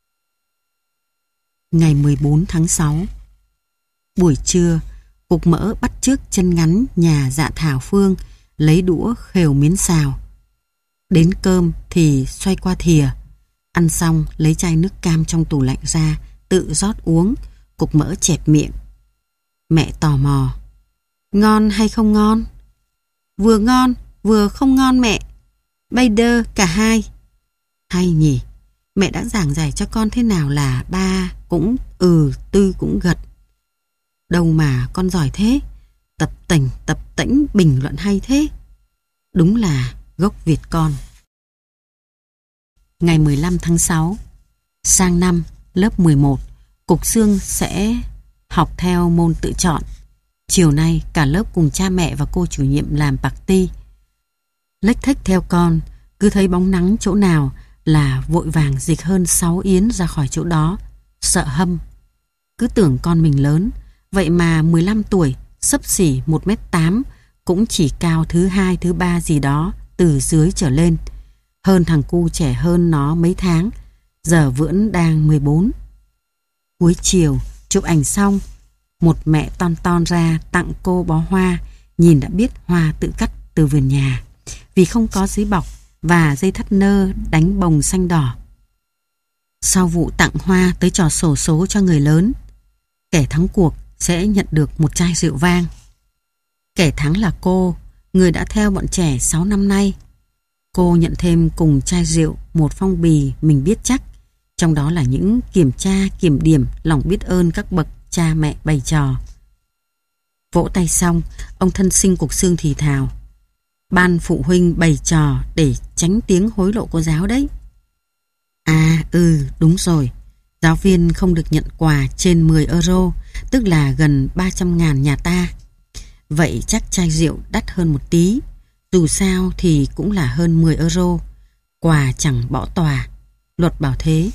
A: Ngày mười bốn tháng sáu. Buổi trưa, Cục Mỡ bắt chước chân ngắn nhà Dạ Thảo Phương lấy đũa khều miến xào. Đến cơm thì xoay qua thìa. Ăn xong lấy chai nước cam trong tủ lạnh ra, tự rót uống. Cục Mỡ chẹp miệng. Mẹ tò mò. Ngon hay không ngon? Vừa ngon, vừa không ngon mẹ. Bây đơ cả hai. Hay nhỉ, mẹ đã giảng giải cho con thế nào là ba cũng ừ, tư cũng gật. Đâu mà con giỏi thế, tập tành tập tễnh bình luận hay thế. Đúng là gốc Việt con. Ngày mười lăm tháng sáu, sang năm lớp mười một, Cục Xương sẽ học theo môn tự chọn. Chiều nay cả lớp cùng cha mẹ và cô chủ nhiệm làm party. Lếch thếch theo con, cứ thấy bóng nắng chỗ nào là vội vàng dịch hơn sáu yến ra khỏi chỗ đó, sợ hâm. Cứ tưởng con mình lớn, vậy mà mười lăm tuổi, xấp xỉ một mét tám, cũng chỉ cao thứ hai, thứ ba gì đó, từ dưới trở lên. Hơn thằng cu trẻ hơn nó mấy tháng, giờ vẫn đang mười bốn. Cuối chiều, chụp ảnh xong, một mẹ ton ton ra tặng cô bó hoa, nhìn đã biết hoa tự cắt từ vườn nhà, vì không có giấy bọc và dây thắt nơ đánh bồng xanh đỏ. Sau vụ tặng hoa tới trò xổ số cho người lớn, kẻ thắng cuộc sẽ nhận được một chai rượu vang. Kẻ thắng là cô, người đã theo bọn trẻ sáu năm nay. Cô nhận thêm cùng chai rượu một phong bì mình biết chắc, trong đó là những kiểm tra, kiểm điểm, lòng biết ơn các bậc cha mẹ bày trò. Vỗ tay xong, ông thân sinh Cục Xương thì thào: ban phụ huynh bày trò để tránh tiếng hối lộ cô giáo đấy. À ừ, đúng rồi, giáo viên không được nhận quà trên mười euro, tức là gần ba trăm ngàn nhà ta. Vậy chắc chai rượu đắt hơn một tí, dù sao thì cũng là hơn mười euro. Quà chẳng bỏ tòa, luật bảo thế.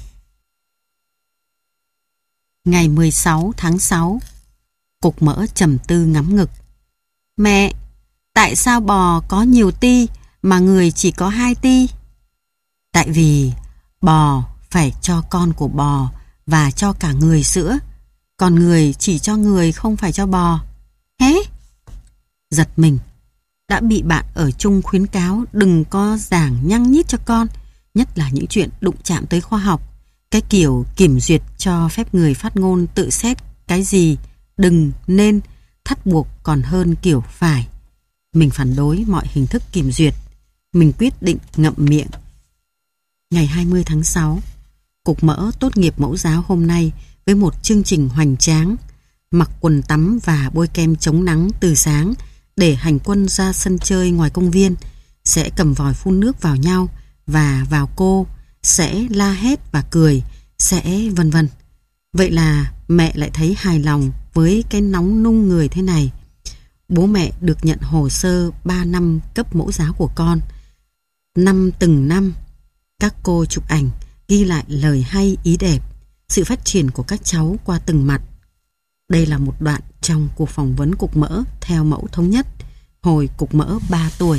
A: Ngày mười sáu tháng sáu, Cục Mỡ trầm tư ngắm ngực. Mẹ, tại sao bò có nhiều ti mà người chỉ có hai ti? Tại vì bò phải cho con của bò và cho cả người sữa, còn người chỉ cho người không phải cho bò. Hế? Giật mình, đã bị bạn ở chung khuyến cáo đừng có giảng nhăng nhít cho con, nhất là những chuyện đụng chạm tới khoa học. Cái kiểu kiểm duyệt cho phép người phát ngôn tự xét cái gì đừng, nên, thắt buộc còn hơn kiểu phải. Mình phản đối mọi hình thức kiểm duyệt. Mình quyết định ngậm miệng. Ngày hai mươi tháng sáu, Cục Mỡ tốt nghiệp mẫu giáo hôm nay với một chương trình hoành tráng. Mặc quần tắm và bôi kem chống nắng từ sáng để hành quân ra sân chơi ngoài công viên, sẽ cầm vòi phun nước vào nhau và vào cô, sẽ la hét và cười, sẽ vân vân. Vậy là mẹ lại thấy hài lòng với cái nóng nung người thế này. Bố mẹ được nhận hồ sơ ba năm cấp mẫu giáo của con. Năm từng năm, các cô chụp ảnh, ghi lại lời hay ý đẹp, sự phát triển của các cháu qua từng mặt. Đây là một đoạn trong cuộc phỏng vấn Cục Mỡ theo mẫu thống nhất, hồi Cục Mỡ ba tuổi.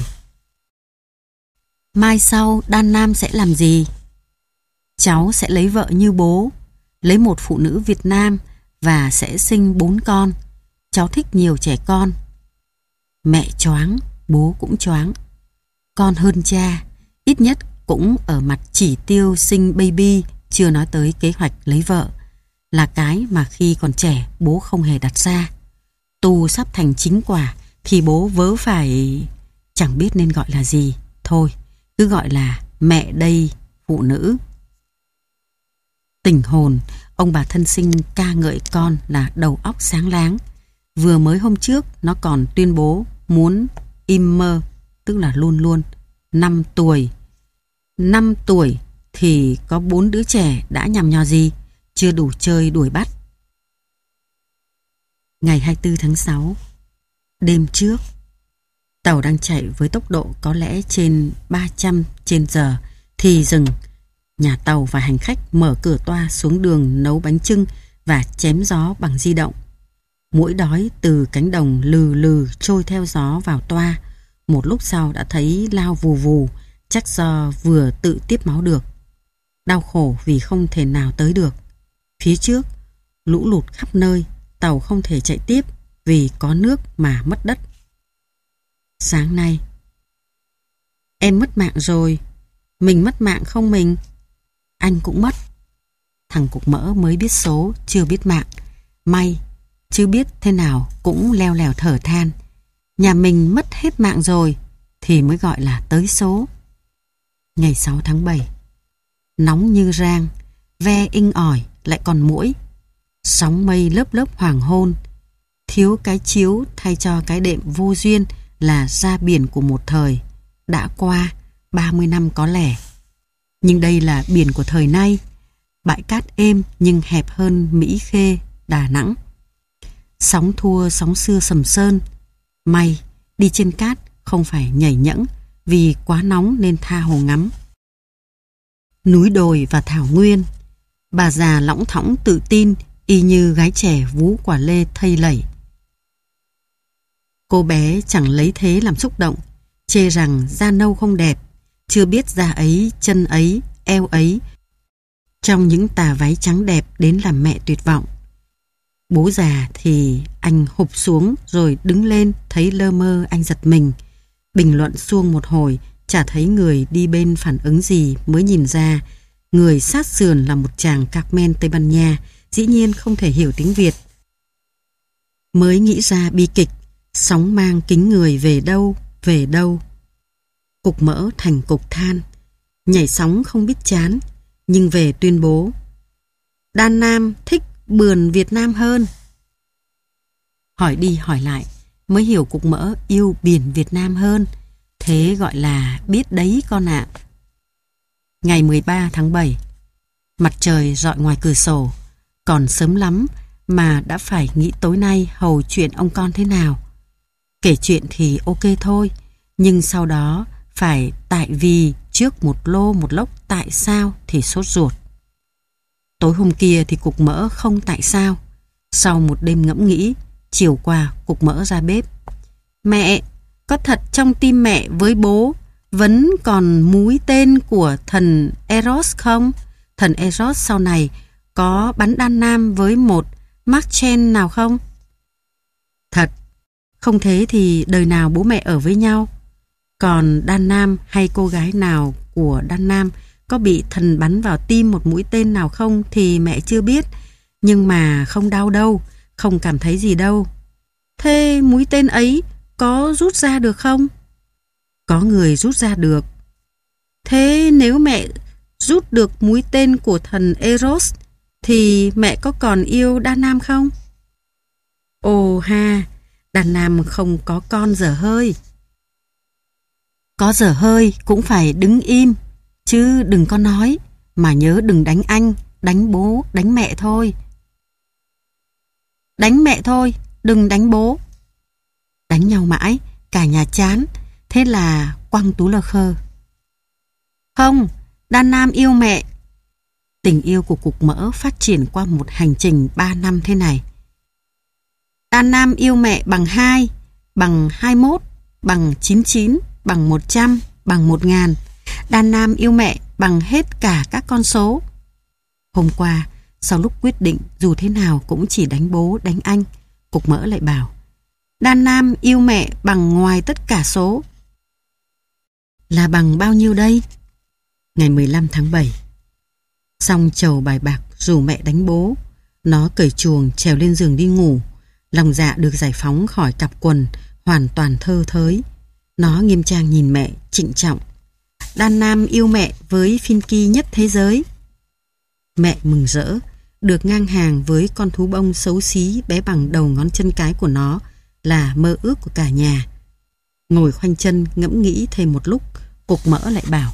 A: Mai sau Đan Nam sẽ làm gì? Cháu sẽ lấy vợ như bố, lấy một phụ nữ Việt Nam và sẽ sinh bốn con. Cháu thích nhiều trẻ con. Mẹ choáng, bố cũng choáng. Con hơn cha, ít nhất cũng ở mặt chỉ tiêu sinh baby, chưa nói tới kế hoạch lấy vợ, là cái mà khi còn trẻ bố không hề đặt ra. Tu sắp thành chính quả thì bố vớ phải, chẳng biết nên gọi là gì, thôi cứ gọi là mẹ đây phụ nữ. Tình hồn, ông bà thân sinh ca ngợi con là đầu óc sáng láng. Vừa mới hôm trước nó còn tuyên bố muốn im mơ, tức là luôn luôn năm tuổi. Năm tuổi thì có bốn đứa trẻ đã nhằm nhò gì, chưa đủ chơi đuổi bắt. Ngày hai mươi tư tháng sáu, đêm trước, tàu đang chạy với tốc độ có lẽ trên ba trăm trên giờ thì dừng. Nhà tàu và hành khách mở cửa toa xuống đường nấu bánh chưng và chém gió bằng di động. Muỗi đói từ cánh đồng lừ lừ trôi theo gió vào toa. Một lúc sau đã thấy lao vù vù, chắc do vừa tự tiếp máu được. Đau khổ vì không thể nào tới được. Phía trước, lũ lụt khắp nơi, tàu không thể chạy tiếp vì có nước mà mất đất. Sáng nay, em mất mạng rồi. Mình mất mạng không mình? Anh cũng mất. Thằng Cục Mỡ mới biết số, chưa biết mạng. May, chứ biết thế nào cũng leo lèo thở than. Nhà mình mất hết mạng rồi, thì mới gọi là tới số. Ngày sáu tháng bảy, nóng như rang, ve inh ỏi lại còn muỗi. Sóng mây lớp lớp hoàng hôn, thiếu cái chiếu thay cho cái đệm vô duyên là ra biển của một thời, đã qua ba mươi năm có lẽ. Nhưng đây là biển của thời nay, bãi cát êm nhưng hẹp hơn Mỹ Khê, Đà Nẵng. Sóng thua sóng xưa Sầm Sơn, may đi trên cát không phải nhảy nhẫng vì quá nóng nên tha hồ ngắm. Núi đồi và thảo nguyên, bà già lõng thõng tự tin y như gái trẻ vú quả lê thây lẩy. Cô bé chẳng lấy thế làm xúc động, chê rằng da nâu không đẹp, chưa biết da ấy, chân ấy, eo ấy trong những tà váy trắng đẹp đến làm mẹ tuyệt vọng. Bố già thì anh hụp xuống rồi đứng lên, thấy lơ mơ anh giật mình. Bình luận suông một hồi, chả thấy người đi bên phản ứng gì, mới nhìn ra người sát sườn là một chàng Carmen Tây Ban Nha, dĩ nhiên không thể hiểu tiếng Việt. Mới nghĩ ra bi kịch, sóng mang kính người về đâu, về đâu. Cục mỡ thành cục than, nhảy sóng không biết chán, nhưng về tuyên bố Đan Nam thích bườn Việt Nam hơn. Hỏi đi hỏi lại mới hiểu cục mỡ yêu biển Việt Nam hơn, thế gọi là biết đấy con ạ. Ngày mười ba tháng bảy, mặt trời rọi ngoài cửa sổ, còn sớm lắm mà đã phải nghĩ tối nay hầu chuyện ông con thế nào. Kể chuyện thì ok thôi, nhưng sau đó phải tại vì trước một lô một lốc tại sao thì sốt ruột. Tối hôm kia thì cục mỡ không tại sao. Sau một đêm ngẫm nghĩ, chiều qua cục mỡ ra bếp. Mẹ, có thật trong tim mẹ với bố vẫn còn múi tên của thần Eros không? Thần Eros sau này có bắn Đan Nam với một Machen nào không? Thật, không thế thì đời nào bố mẹ ở với nhau. Còn Đan Nam hay cô gái nào của Đan Nam có bị thần bắn vào tim một mũi tên nào không thì mẹ chưa biết. Nhưng mà không đau đâu, không cảm thấy gì đâu. Thế mũi tên ấy có rút ra được không? Có người rút ra được. Thế nếu mẹ rút được mũi tên của thần Eros thì mẹ có còn yêu Đan Nam không? Ồ ha, Đan Nam không có con dở hơi. Có dở hơi cũng phải đứng im, chứ đừng có nói, mà nhớ đừng đánh anh, đánh bố, đánh mẹ thôi. Đánh mẹ thôi, đừng đánh bố. Đánh nhau mãi, cả nhà chán, thế là quăng tú lơ khơ. Không, Đan Nam yêu mẹ. Tình yêu của cục mỡ phát triển qua một hành trình ba năm thế này. Đan Nam yêu mẹ bằng hai, bằng hai mươi mốt, bằng chín mươi chín, bằng một trăm, bằng một ngàn. Đan Nam yêu mẹ bằng hết cả các con số. Hôm qua, sau lúc quyết định dù thế nào cũng chỉ đánh bố, đánh anh, cục mỡ lại bảo Đan Nam yêu mẹ bằng ngoài tất cả số. Là bằng bao nhiêu đây? Ngày mười lăm tháng bảy, xong chầu bài bạc rủ mẹ đánh bố. Nó cởi chuồng trèo lên giường đi ngủ. Lòng dạ được giải phóng khỏi cặp quần, hoàn toàn thơ thới. Nó nghiêm trang nhìn mẹ, trịnh trọng. Đan Nam yêu mẹ với phiên kỳ nhất thế giới. Mẹ mừng rỡ, được ngang hàng với con thú bông xấu xí bé bằng đầu ngón chân cái của nó, là mơ ước của cả nhà. Ngồi khoanh chân ngẫm nghĩ thêm một lúc, cục mỡ lại bảo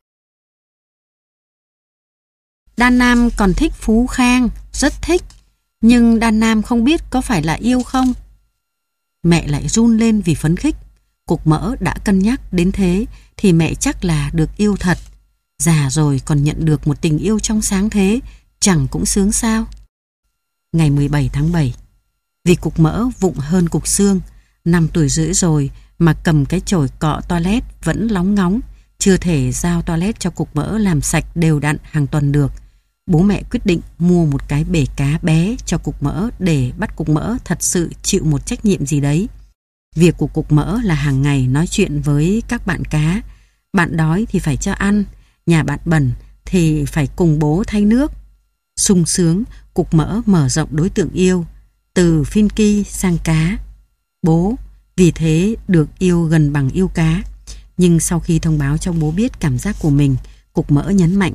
A: Đan Nam còn thích Phú Khang, rất thích, nhưng Đan Nam không biết có phải là yêu không. Mẹ lại run lên vì phấn khích. Cục mỡ đã cân nhắc đến thế thì mẹ chắc là được yêu thật. Già rồi còn nhận được một tình yêu trong sáng thế, chẳng cũng sướng sao. Ngày mười bảy tháng bảy, vì cục mỡ vụng hơn cục xương, năm tuổi rưỡi rồi mà cầm cái chổi cọ toilet vẫn lóng ngóng, chưa thể giao toilet cho cục mỡ làm sạch đều đặn hàng tuần được. Bố mẹ quyết định mua một cái bể cá bé cho cục mỡ để bắt cục mỡ thật sự chịu một trách nhiệm gì đấy. Việc của cục mỡ là hàng ngày nói chuyện với các bạn cá. Bạn đói thì phải cho ăn, nhà bạn bẩn thì phải cùng bố thay nước. Sung sướng, cục mỡ mở rộng đối tượng yêu, từ Phinky sang cá. Bố vì thế được yêu gần bằng yêu cá. Nhưng sau khi thông báo cho bố biết cảm giác của mình, cục mỡ nhấn mạnh: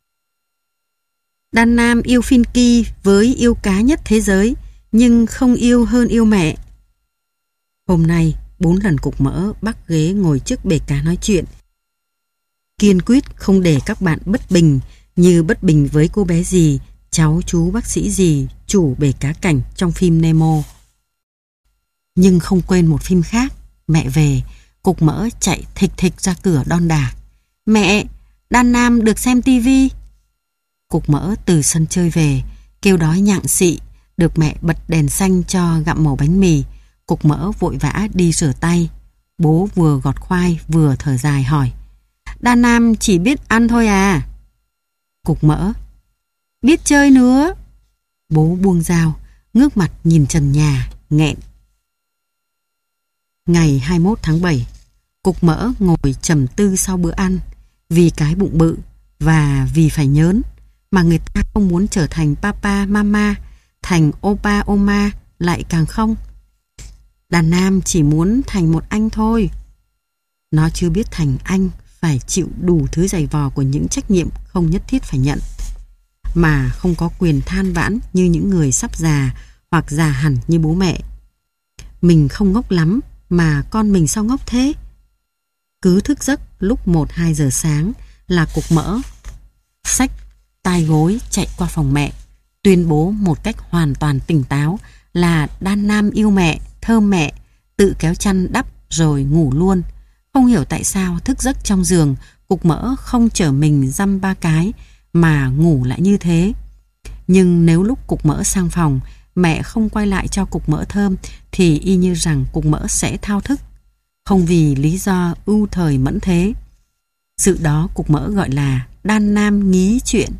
A: Đan Nam yêu Finky với yêu cá nhất thế giới, nhưng không yêu hơn yêu mẹ. Hôm nay, bốn lần cục mỡ bắc ghế ngồi trước bể cá nói chuyện, kiên quyết không để các bạn bất bình như bất bình với cô bé gì, cháu chú bác sĩ gì, chủ bể cá cảnh trong phim Nemo. Nhưng không quên một phim khác, Mẹ về, cục mỡ chạy thịch thịch ra cửa đon đả: Mẹ, Đan Nam được xem tivi. Cục mỡ từ sân chơi về, kêu đói nhặng xị, được mẹ bật đèn xanh cho gặm mẩu bánh mì. Cục mỡ vội vã đi rửa tay. Bố vừa gọt khoai vừa thở dài hỏi: Đan Nam chỉ biết ăn thôi à? Cục mỡ: Biết chơi nữa. Bố buông dao, ngước mặt nhìn trần nhà, nghẹn. Ngày hai mươi mốt tháng bảy, cục mỡ ngồi trầm tư sau bữa ăn. Vì cái bụng bự và vì phải nhớn mà người ta không muốn trở thành papa mama, thành opa oma lại càng không. Đàn Nam chỉ muốn thành một anh thôi. Nó chưa biết thành anh phải chịu đủ thứ dày vò của những trách nhiệm không nhất thiết phải nhận, mà không có quyền than vãn như những người sắp già hoặc già hẳn như bố mẹ. Mình không ngốc lắm mà con mình sao ngốc thế? Cứ thức giấc lúc một hai giờ sáng là cục mỡ xách tai gối chạy qua phòng mẹ, tuyên bố một cách hoàn toàn tỉnh táo là Đan Nam yêu mẹ, thơm mẹ, tự kéo chăn đắp rồi ngủ luôn. Không hiểu tại sao thức giấc trong giường, cục mỡ không chở mình dăm ba cái mà ngủ lại như thế. Nhưng nếu lúc cục mỡ sang phòng, mẹ không quay lại cho cục mỡ thơm thì y như rằng cục mỡ sẽ thao thức, không vì lý do ưu thời mẫn thế. Sự đó cục mỡ gọi là Đan Nam nghĩ chuyện.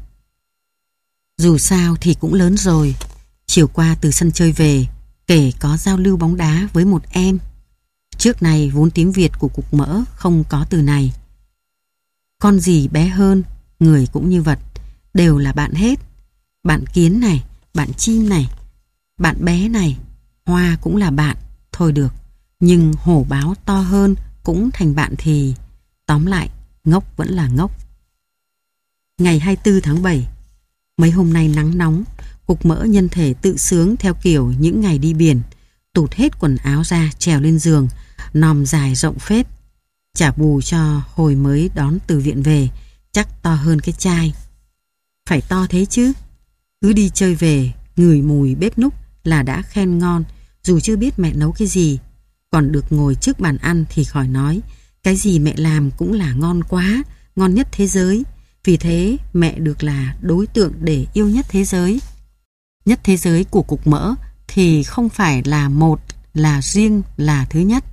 A: Dù sao thì cũng lớn rồi. Chiều qua từ sân chơi về, kể có giao lưu bóng đá với một em. Trước này vốn tiếng Việt của cục mỡ không có từ này. Con gì bé hơn, người cũng như vật, đều là bạn hết. Bạn kiến này, bạn chim này, bạn bé này, hoa cũng là bạn, thôi được. Nhưng hổ báo to hơn cũng thành bạn thì... Tóm lại, ngốc vẫn là ngốc. Ngày hai mươi tư tháng bảy, mấy hôm nay nắng nóng, cục mỡ nhân thể tự sướng theo kiểu những ngày đi biển, tụt hết quần áo ra trèo lên giường, nòm dài rộng phết. Trả bù cho hồi mới đón từ viện về, chắc to hơn cái chai. Phải to thế chứ. Cứ đi chơi về, ngửi mùi bếp núc là đã khen ngon, dù chưa biết mẹ nấu cái gì. Còn được ngồi trước bàn ăn thì khỏi nói, cái gì mẹ làm cũng là ngon quá, ngon nhất thế giới. Vì thế mẹ được là đối tượng để yêu nhất thế giới. Nhất thế giới của cục mỡ thì không phải là một, là riêng, là thứ nhất.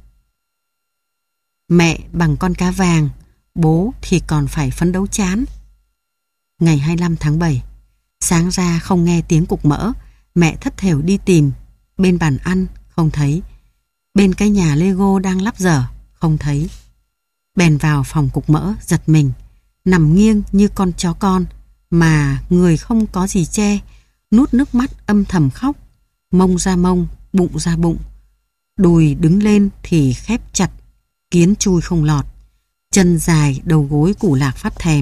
A: Mẹ bằng con cá vàng, bố thì còn phải phấn đấu chán. Ngày hai mươi lăm tháng bảy, sáng ra không nghe tiếng cục mỡ, mẹ thất thểu đi tìm. Bên bàn ăn không thấy, bên cái nhà Lego đang lắp dở không thấy. Bèn vào phòng cục mỡ giật mình, nằm nghiêng như con chó con mà người không có gì che, nuốt nước mắt âm thầm khóc, mông ra mông, bụng ra bụng. Đùi đứng lên thì khép chặt, kiến chui không lọt, chân dài đầu gối củ lạc phát thèm.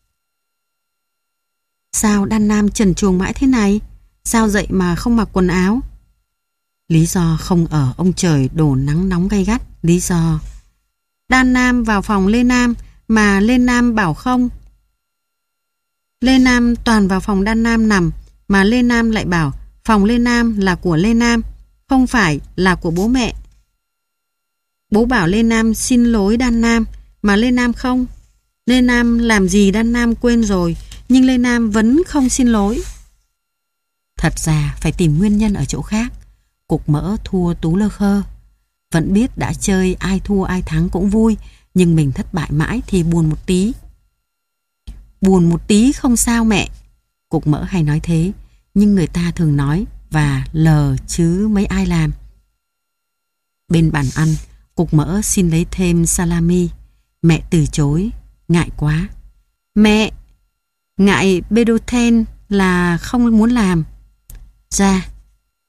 A: Sao Đan Nam trần truồng mãi thế này? Sao dậy mà không mặc quần áo? Lý do không ở ông trời đổ nắng nóng gay gắt. Lý do Đan Nam vào phòng Lê Nam mà Lê Nam bảo không. Lê Nam toàn vào phòng Đan Nam nằm mà Lê Nam lại bảo phòng Lê Nam là của Lê Nam, không phải là của bố mẹ. Bố bảo Lê Nam xin lỗi Đan Nam mà Lê Nam không. Lê Nam làm gì Đan Nam quên rồi, nhưng Lê Nam vẫn không xin lỗi. Thật ra phải tìm nguyên nhân ở chỗ khác. Cục mỡ thua Tú Lơ Khơ. Vẫn biết đã chơi ai thua ai thắng cũng vui, nhưng mình thất bại mãi thì buồn một tí. Buồn một tí không sao mẹ. Cục mỡ hay nói thế, nhưng người ta thường nói và lờ chứ mấy ai làm. Bên bàn ăn, cục mỡ xin lấy thêm salami. Mẹ từ chối, ngại quá. Mẹ, ngại Bedoten là không muốn làm. Ra.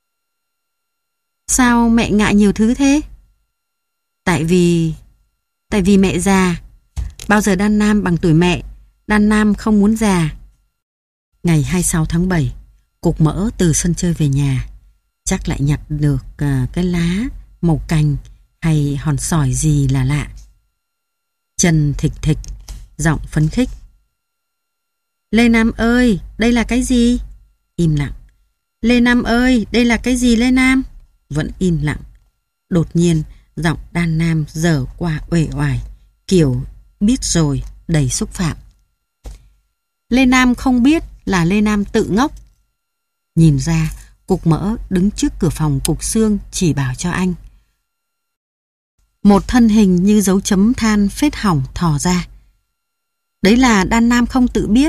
A: Sao mẹ ngại nhiều thứ thế? Tại vì... Tại vì mẹ già. Bao giờ Đan Nam bằng tuổi mẹ, Đan Nam không muốn già. Ngày hai mươi sáu tháng bảy, Cục Mỡ từ sân chơi về nhà. Chắc lại nhặt được uh, cái lá màu cành hay hòn sỏi gì là lạ. Chân thịch thịch, giọng phấn khích. Lê Nam ơi, đây là cái gì? Im lặng. Lê Nam ơi, đây là cái gì Lê Nam? Vẫn im lặng. Đột nhiên, giọng Đan Nam dở qua uể oải, kiểu biết rồi, đầy xúc phạm. Lê Nam không biết là Lê Nam tự ngốc. Nhìn ra, Cục Mỡ đứng trước cửa phòng Cục Xương chỉ bảo cho anh. Một thân hình như dấu chấm than phết hỏng thò ra. Đấy là Đan Nam không tự biết.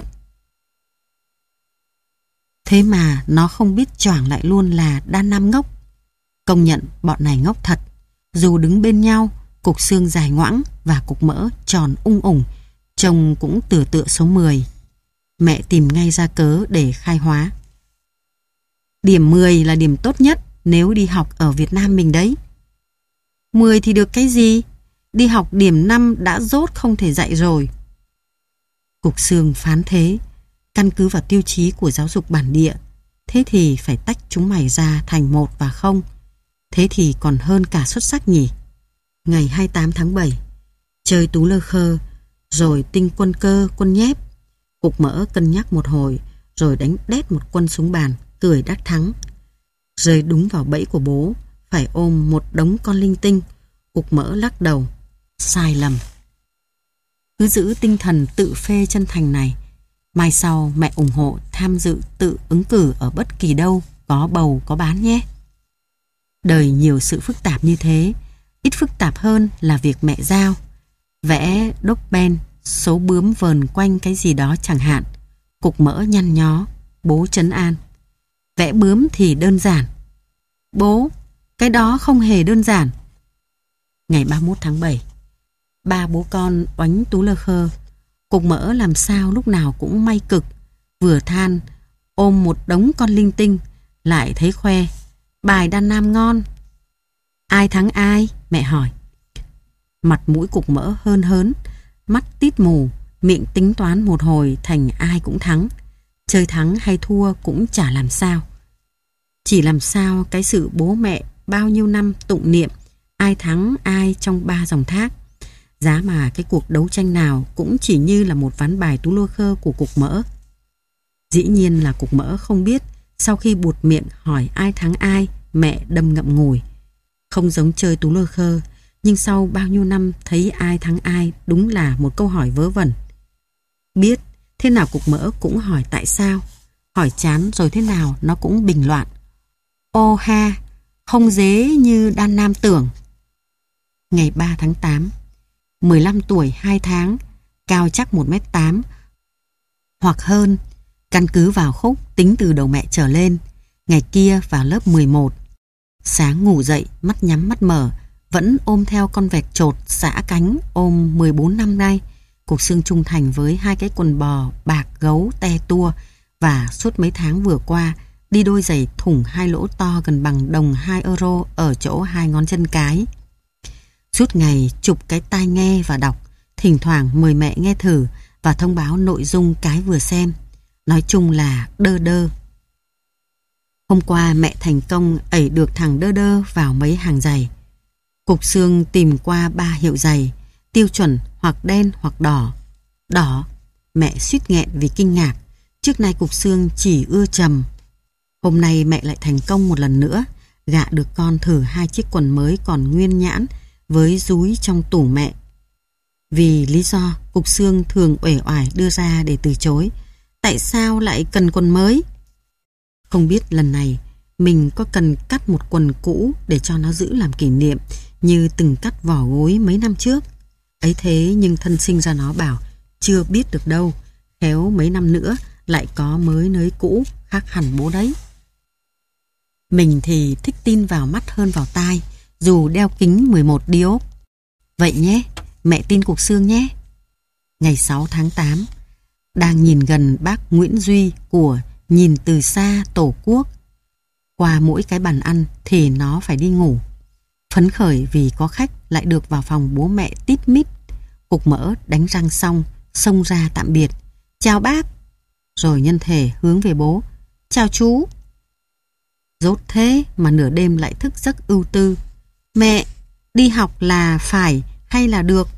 A: Thế mà nó không biết choảng lại luôn là Đan Nam ngốc. Công nhận bọn này ngốc thật. Dù đứng bên nhau, Cục Xương dài ngoãng và Cục Mỡ tròn ung ủng, trông cũng tựa tựa số mười. Mẹ tìm ngay ra cớ để khai hóa. Điểm mười là điểm tốt nhất nếu đi học ở Việt Nam mình đấy. mười thì được cái gì? Đi học điểm năm đã dốt không thể dạy rồi. Cục Xương phán thế, căn cứ vào tiêu chí của giáo dục bản địa. Thế thì phải tách chúng mày ra thành một và không. Thế thì còn hơn cả xuất sắc nhỉ. Ngày hai mươi tám tháng bảy, chơi tú lơ khơ, rồi tinh quân cơ, quân nhép. Cục Mỡ cân nhắc một hồi, rồi đánh đét một quân xuống bàn, cười đắc thắng. Rơi đúng vào bẫy của bố, phải ôm một đống con linh tinh. Cục Mỡ lắc đầu, sai lầm. Cứ giữ tinh thần tự phê chân thành này, mai sau mẹ ủng hộ tham dự tự ứng cử ở bất kỳ đâu, có bầu có bán nhé. Đời nhiều sự phức tạp như thế, ít phức tạp hơn là việc mẹ giao. Vẽ đốc ben, số bướm vờn quanh cái gì đó chẳng hạn. Cục Mỡ nhăn nhó, bố trấn an. Vẽ bướm thì đơn giản. Bố, cái đó không hề đơn giản. Ngày ba mươi mốt tháng bảy, ba bố con oánh tú lơ khơ. Cục Mỡ làm sao lúc nào cũng may cực, vừa than ôm một đống con linh tinh, lại thấy khoe bài Đan Nam ngon. Ai thắng ai? Mẹ hỏi. Mặt mũi Cục Mỡ hơn hớn, mắt tít mù, miệng tính toán một hồi thành ai cũng thắng. Chơi thắng hay thua cũng chả làm sao. Chỉ làm sao cái sự bố mẹ bao nhiêu năm tụng niệm ai thắng ai trong ba dòng thác. Giá mà cái cuộc đấu tranh nào cũng chỉ như là một ván bài tú lơ khơ của Cục Mỡ. Dĩ nhiên là Cục Mỡ không biết sau khi buột miệng hỏi ai thắng ai, mẹ đâm ngậm ngùi. Không giống chơi tú lơ khơ, nhưng sau bao nhiêu năm thấy ai thắng ai đúng là một câu hỏi vớ vẩn. Biết, thế nào Cục Mỡ cũng hỏi tại sao. Hỏi chán rồi thế nào nó cũng bình loạn. Ô ha, không dễ như Đan Nam tưởng. Ngày ba tháng tám, mười lăm tuổi hai tháng, cao chắc một mét tám hoặc hơn, căn cứ vào khúc tính từ đầu mẹ trở lên. Ngày kia vào lớp mười một. Sáng ngủ dậy, mắt nhắm mắt mở, vẫn ôm theo con vẹt chột xả cánh ôm mười bốn năm nay. Cục Xương trung thành với hai cái quần bò bạc gấu te tua, và suốt mấy tháng vừa qua đi đôi giày thủng hai lỗ to gần bằng đồng hai euro ở chỗ hai ngón chân cái. Suốt ngày chụp cái tai nghe và đọc, thỉnh thoảng mời mẹ nghe thử và thông báo nội dung cái vừa xem. Nói chung là đơ đơ. Hôm qua mẹ thành công ẩy được thằng đơ đơ vào mấy hàng giày. Cục Xương tìm qua ba hiệu giày, tiêu chuẩn hoặc đen hoặc đỏ. Đỏ, mẹ suýt nghẹn vì kinh ngạc. Trước nay Cục Xương chỉ ưa trầm. Hôm nay mẹ lại thành công một lần nữa, gạ được con thử hai chiếc quần mới còn nguyên nhãn với dúi trong tủ mẹ. Vì lý do Cục Xương thường uể oải đưa ra để từ chối. Tại sao lại cần quần mới? Không biết lần này mình có cần cắt một quần cũ để cho nó giữ làm kỷ niệm như từng cắt vỏ gối mấy năm trước. Ấy thế nhưng thân sinh ra nó bảo chưa biết được đâu, khéo mấy năm nữa lại có mới nới cũ, khác hẳn bố đấy. Mình thì thích tin vào mắt hơn vào tai, dù đeo kính mười một diop. Vậy nhé, mẹ tin Cục Xương nhé. Ngày sáu tháng tám, đang nhìn gần bác Nguyễn Duy của Nhìn Từ Xa Tổ Quốc. Qua mỗi cái bàn ăn thì nó phải đi ngủ. Phấn khởi vì có khách lại được vào phòng bố mẹ tít mít Cục Mỡ đánh răng xong, xông ra tạm biệt. Chào bác. Rồi nhân thể hướng về bố. Chào chú. Dốt thế mà nửa đêm lại thức giấc ưu tư. Mẹ, đi học là phải hay là được?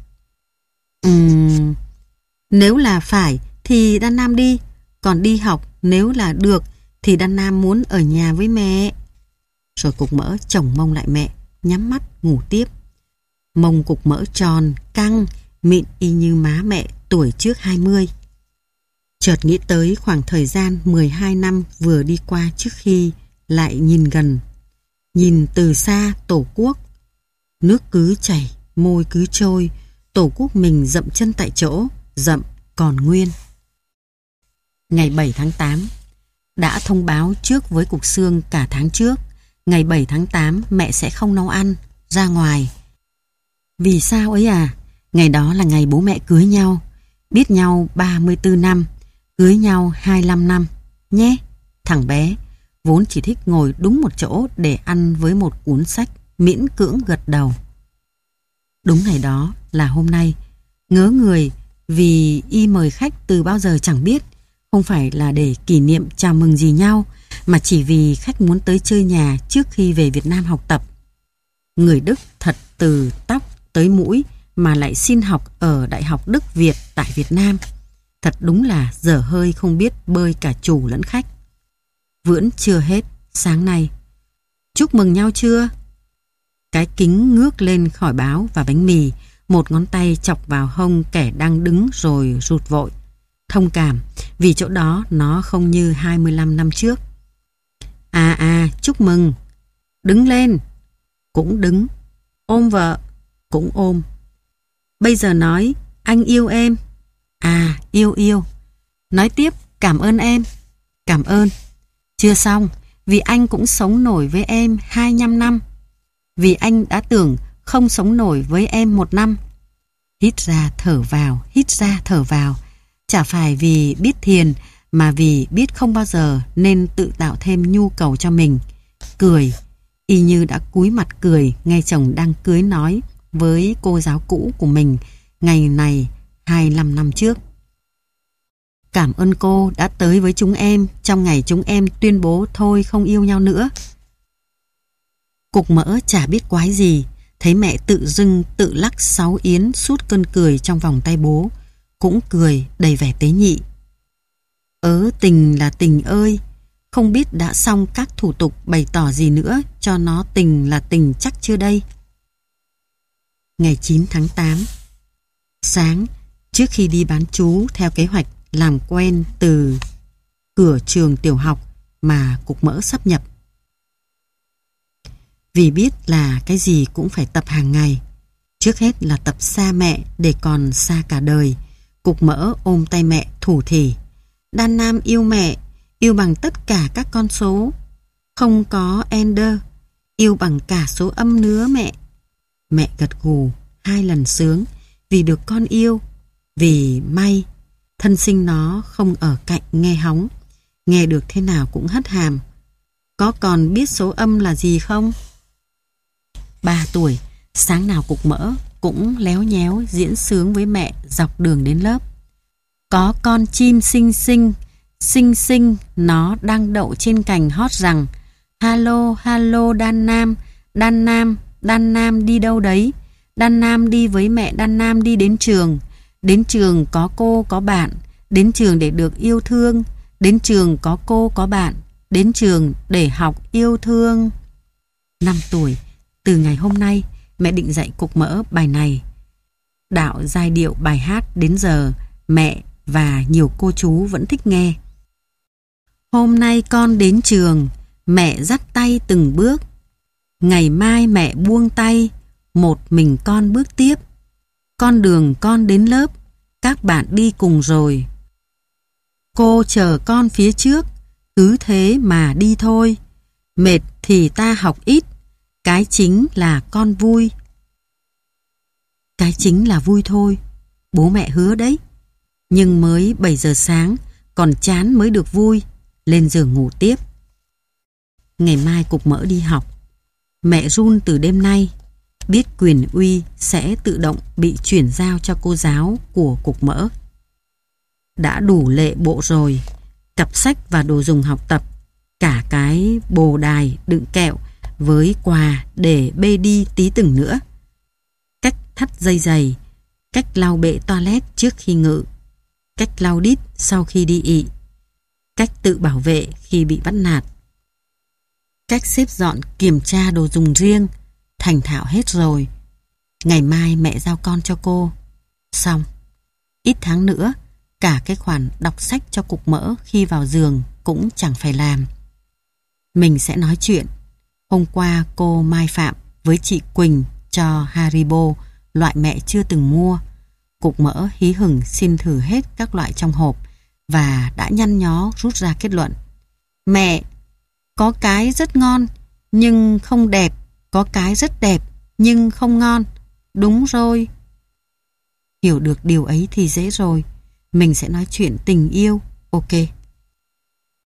A: Ừm... Nếu là phải thì Đan Nam đi. Còn đi học nếu là được thì Đan Nam muốn ở nhà với mẹ. Rồi Cục Mỡ chồng mông lại mẹ, nhắm mắt ngủ tiếp. Mông Cục Mỡ tròn, căng, mịn y như má mẹ tuổi trước hai mươi. Chợt nghĩ tới khoảng thời gian mười hai năm vừa đi qua trước khi lại nhìn gần. Nhìn từ xa Tổ quốc. Nước cứ chảy, môi cứ trôi, Tổ quốc mình dậm chân tại chỗ, dậm còn nguyên. Ngày bảy tháng tám, đã thông báo trước với Cục Xương cả tháng trước. Ngày bảy tháng tám mẹ sẽ không nấu ăn, ra ngoài. Vì sao ấy à? Ngày đó là ngày bố mẹ cưới nhau. Biết nhau ba mươi tư năm, cưới nhau hai mươi lăm năm. Nhé, thằng bé vốn chỉ thích ngồi đúng một chỗ để ăn với một cuốn sách, miễn cưỡng gật đầu. Đúng ngày đó là hôm nay. Ngớ người vì y mời khách từ bao giờ chẳng biết. Không phải là để kỷ niệm chào mừng gì nhau, mà chỉ vì khách muốn tới chơi nhà trước khi về Việt Nam học tập. Người Đức thật từ tóc tới mũi mà lại xin học ở Đại học Đức Việt tại Việt Nam. Thật đúng là dở hơi không biết bơi cả chủ lẫn khách. Vẫn chưa hết, sáng nay. Chúc mừng nhau chưa? Cái kính ngước lên khỏi báo và bánh mì, một ngón tay chọc vào hông kẻ đang đứng rồi rụt vội. Thông cảm, vì chỗ đó nó không như hai mươi lăm năm trước. À à, chúc mừng. Đứng lên. Cũng đứng. Ôm vợ. Cũng ôm. Bây giờ nói, anh yêu em. À, yêu yêu. Nói tiếp, cảm ơn em. Cảm ơn. Chưa xong, vì anh cũng sống nổi với em hai mươi lăm năm. Vì anh đã tưởng không sống nổi với em một năm. Hít ra thở vào, hít ra thở vào. Chả phải vì biết thiền, mà vì biết không bao giờ nên tự tạo thêm nhu cầu cho mình. Cười, y như đã cúi mặt cười nghe chồng đang cưới nói với cô giáo cũ của mình ngày này hai mươi lăm năm trước. Cảm ơn cô đã tới với chúng em trong ngày chúng em tuyên bố thôi không yêu nhau nữa. Cục Mỡ chả biết quái gì, thấy mẹ tự dưng tự lắc sáu yến sút cơn cười trong vòng tay bố, cũng cười đầy vẻ tế nhị. Ớ tình là tình ơi, không biết đã xong các thủ tục bày tỏ gì nữa cho nó tình là tình chắc chưa đây. Ngày chín tháng tám, sáng, trước khi đi bán trú theo kế hoạch làm quen từ cửa trường tiểu học mà Cục Mỡ sắp nhập. Vì biết là cái gì cũng phải tập hàng ngày, trước hết là tập xa mẹ để còn xa cả đời. Cục Mỡ ôm tay mẹ thủ thỉ. Đan Nam yêu mẹ, yêu bằng tất cả các con số. Không có ender, yêu bằng cả số âm nữa mẹ. Mẹ gật gù hai lần sướng vì được con yêu. Vì may, thân sinh nó không ở cạnh nghe hóng, nghe được thế nào cũng hất hàm. Có còn biết số âm là gì không? Ba tuổi, sáng nào Cục Mỡ cũng léo nhéo diễn sướng với mẹ dọc đường đến lớp. Có con chim xinh xinh, xinh xinh, nó đang đậu trên cành hót rằng: Hello, hello Đan Nam, Đan Nam, Đan Nam đi đâu đấy? Đan Nam đi với mẹ Đan Nam đi đến trường. Đến trường có cô có bạn, đến trường để được yêu thương. Đến trường có cô có bạn, đến trường để học yêu thương. Năm tuổi, từ ngày hôm nay mẹ định dạy Cục Mỡ bài này. Đạo giai điệu bài hát đến giờ mẹ và nhiều cô chú vẫn thích nghe. Hôm nay con đến trường, mẹ dắt tay từng bước. Ngày mai mẹ buông tay, một mình con bước tiếp. Con đường con đến lớp, các bạn đi cùng rồi. Cô chờ con phía trước, cứ thế mà đi thôi. Mệt thì ta học ít, cái chính là con vui. Cái chính là vui thôi, bố mẹ hứa đấy. Nhưng mới bảy giờ sáng, còn chán mới được vui. Lên giường ngủ tiếp. Ngày mai Cục Mỡ đi học. Mẹ run từ đêm nay. biết quyền uy sẽ tự động bị chuyển giao cho cô giáo của cục mỡ. Đã đủ lệ bộ rồi, cặp sách và đồ dùng học tập, cả cái bồ đài đựng kẹo với quà để bê đi tí từng nữa. Cách thắt dây giày, cách lau bệ toilet trước khi ngự, cách lau đít sau khi đi ị, cách tự bảo vệ khi bị bắt nạt, cách xếp dọn kiểm tra đồ dùng riêng, thành thạo hết rồi. Ngày mai mẹ giao con cho cô. Xong. Ít tháng nữa, cả cái khoản đọc sách cho cục mỡ khi vào giường cũng chẳng phải làm. Mình sẽ nói chuyện. Hôm qua cô Mai Phạm với chị Quỳnh cho Haribo, loại mẹ chưa từng mua. Cục mỡ hí hửng xin thử hết các loại trong hộp và đã nhăn nhó rút ra kết luận. Mẹ, có cái rất ngon nhưng không đẹp, có cái rất đẹp nhưng không ngon. Đúng rồi. Hiểu được điều ấy thì dễ rồi. Mình sẽ nói chuyện tình yêu. Ok.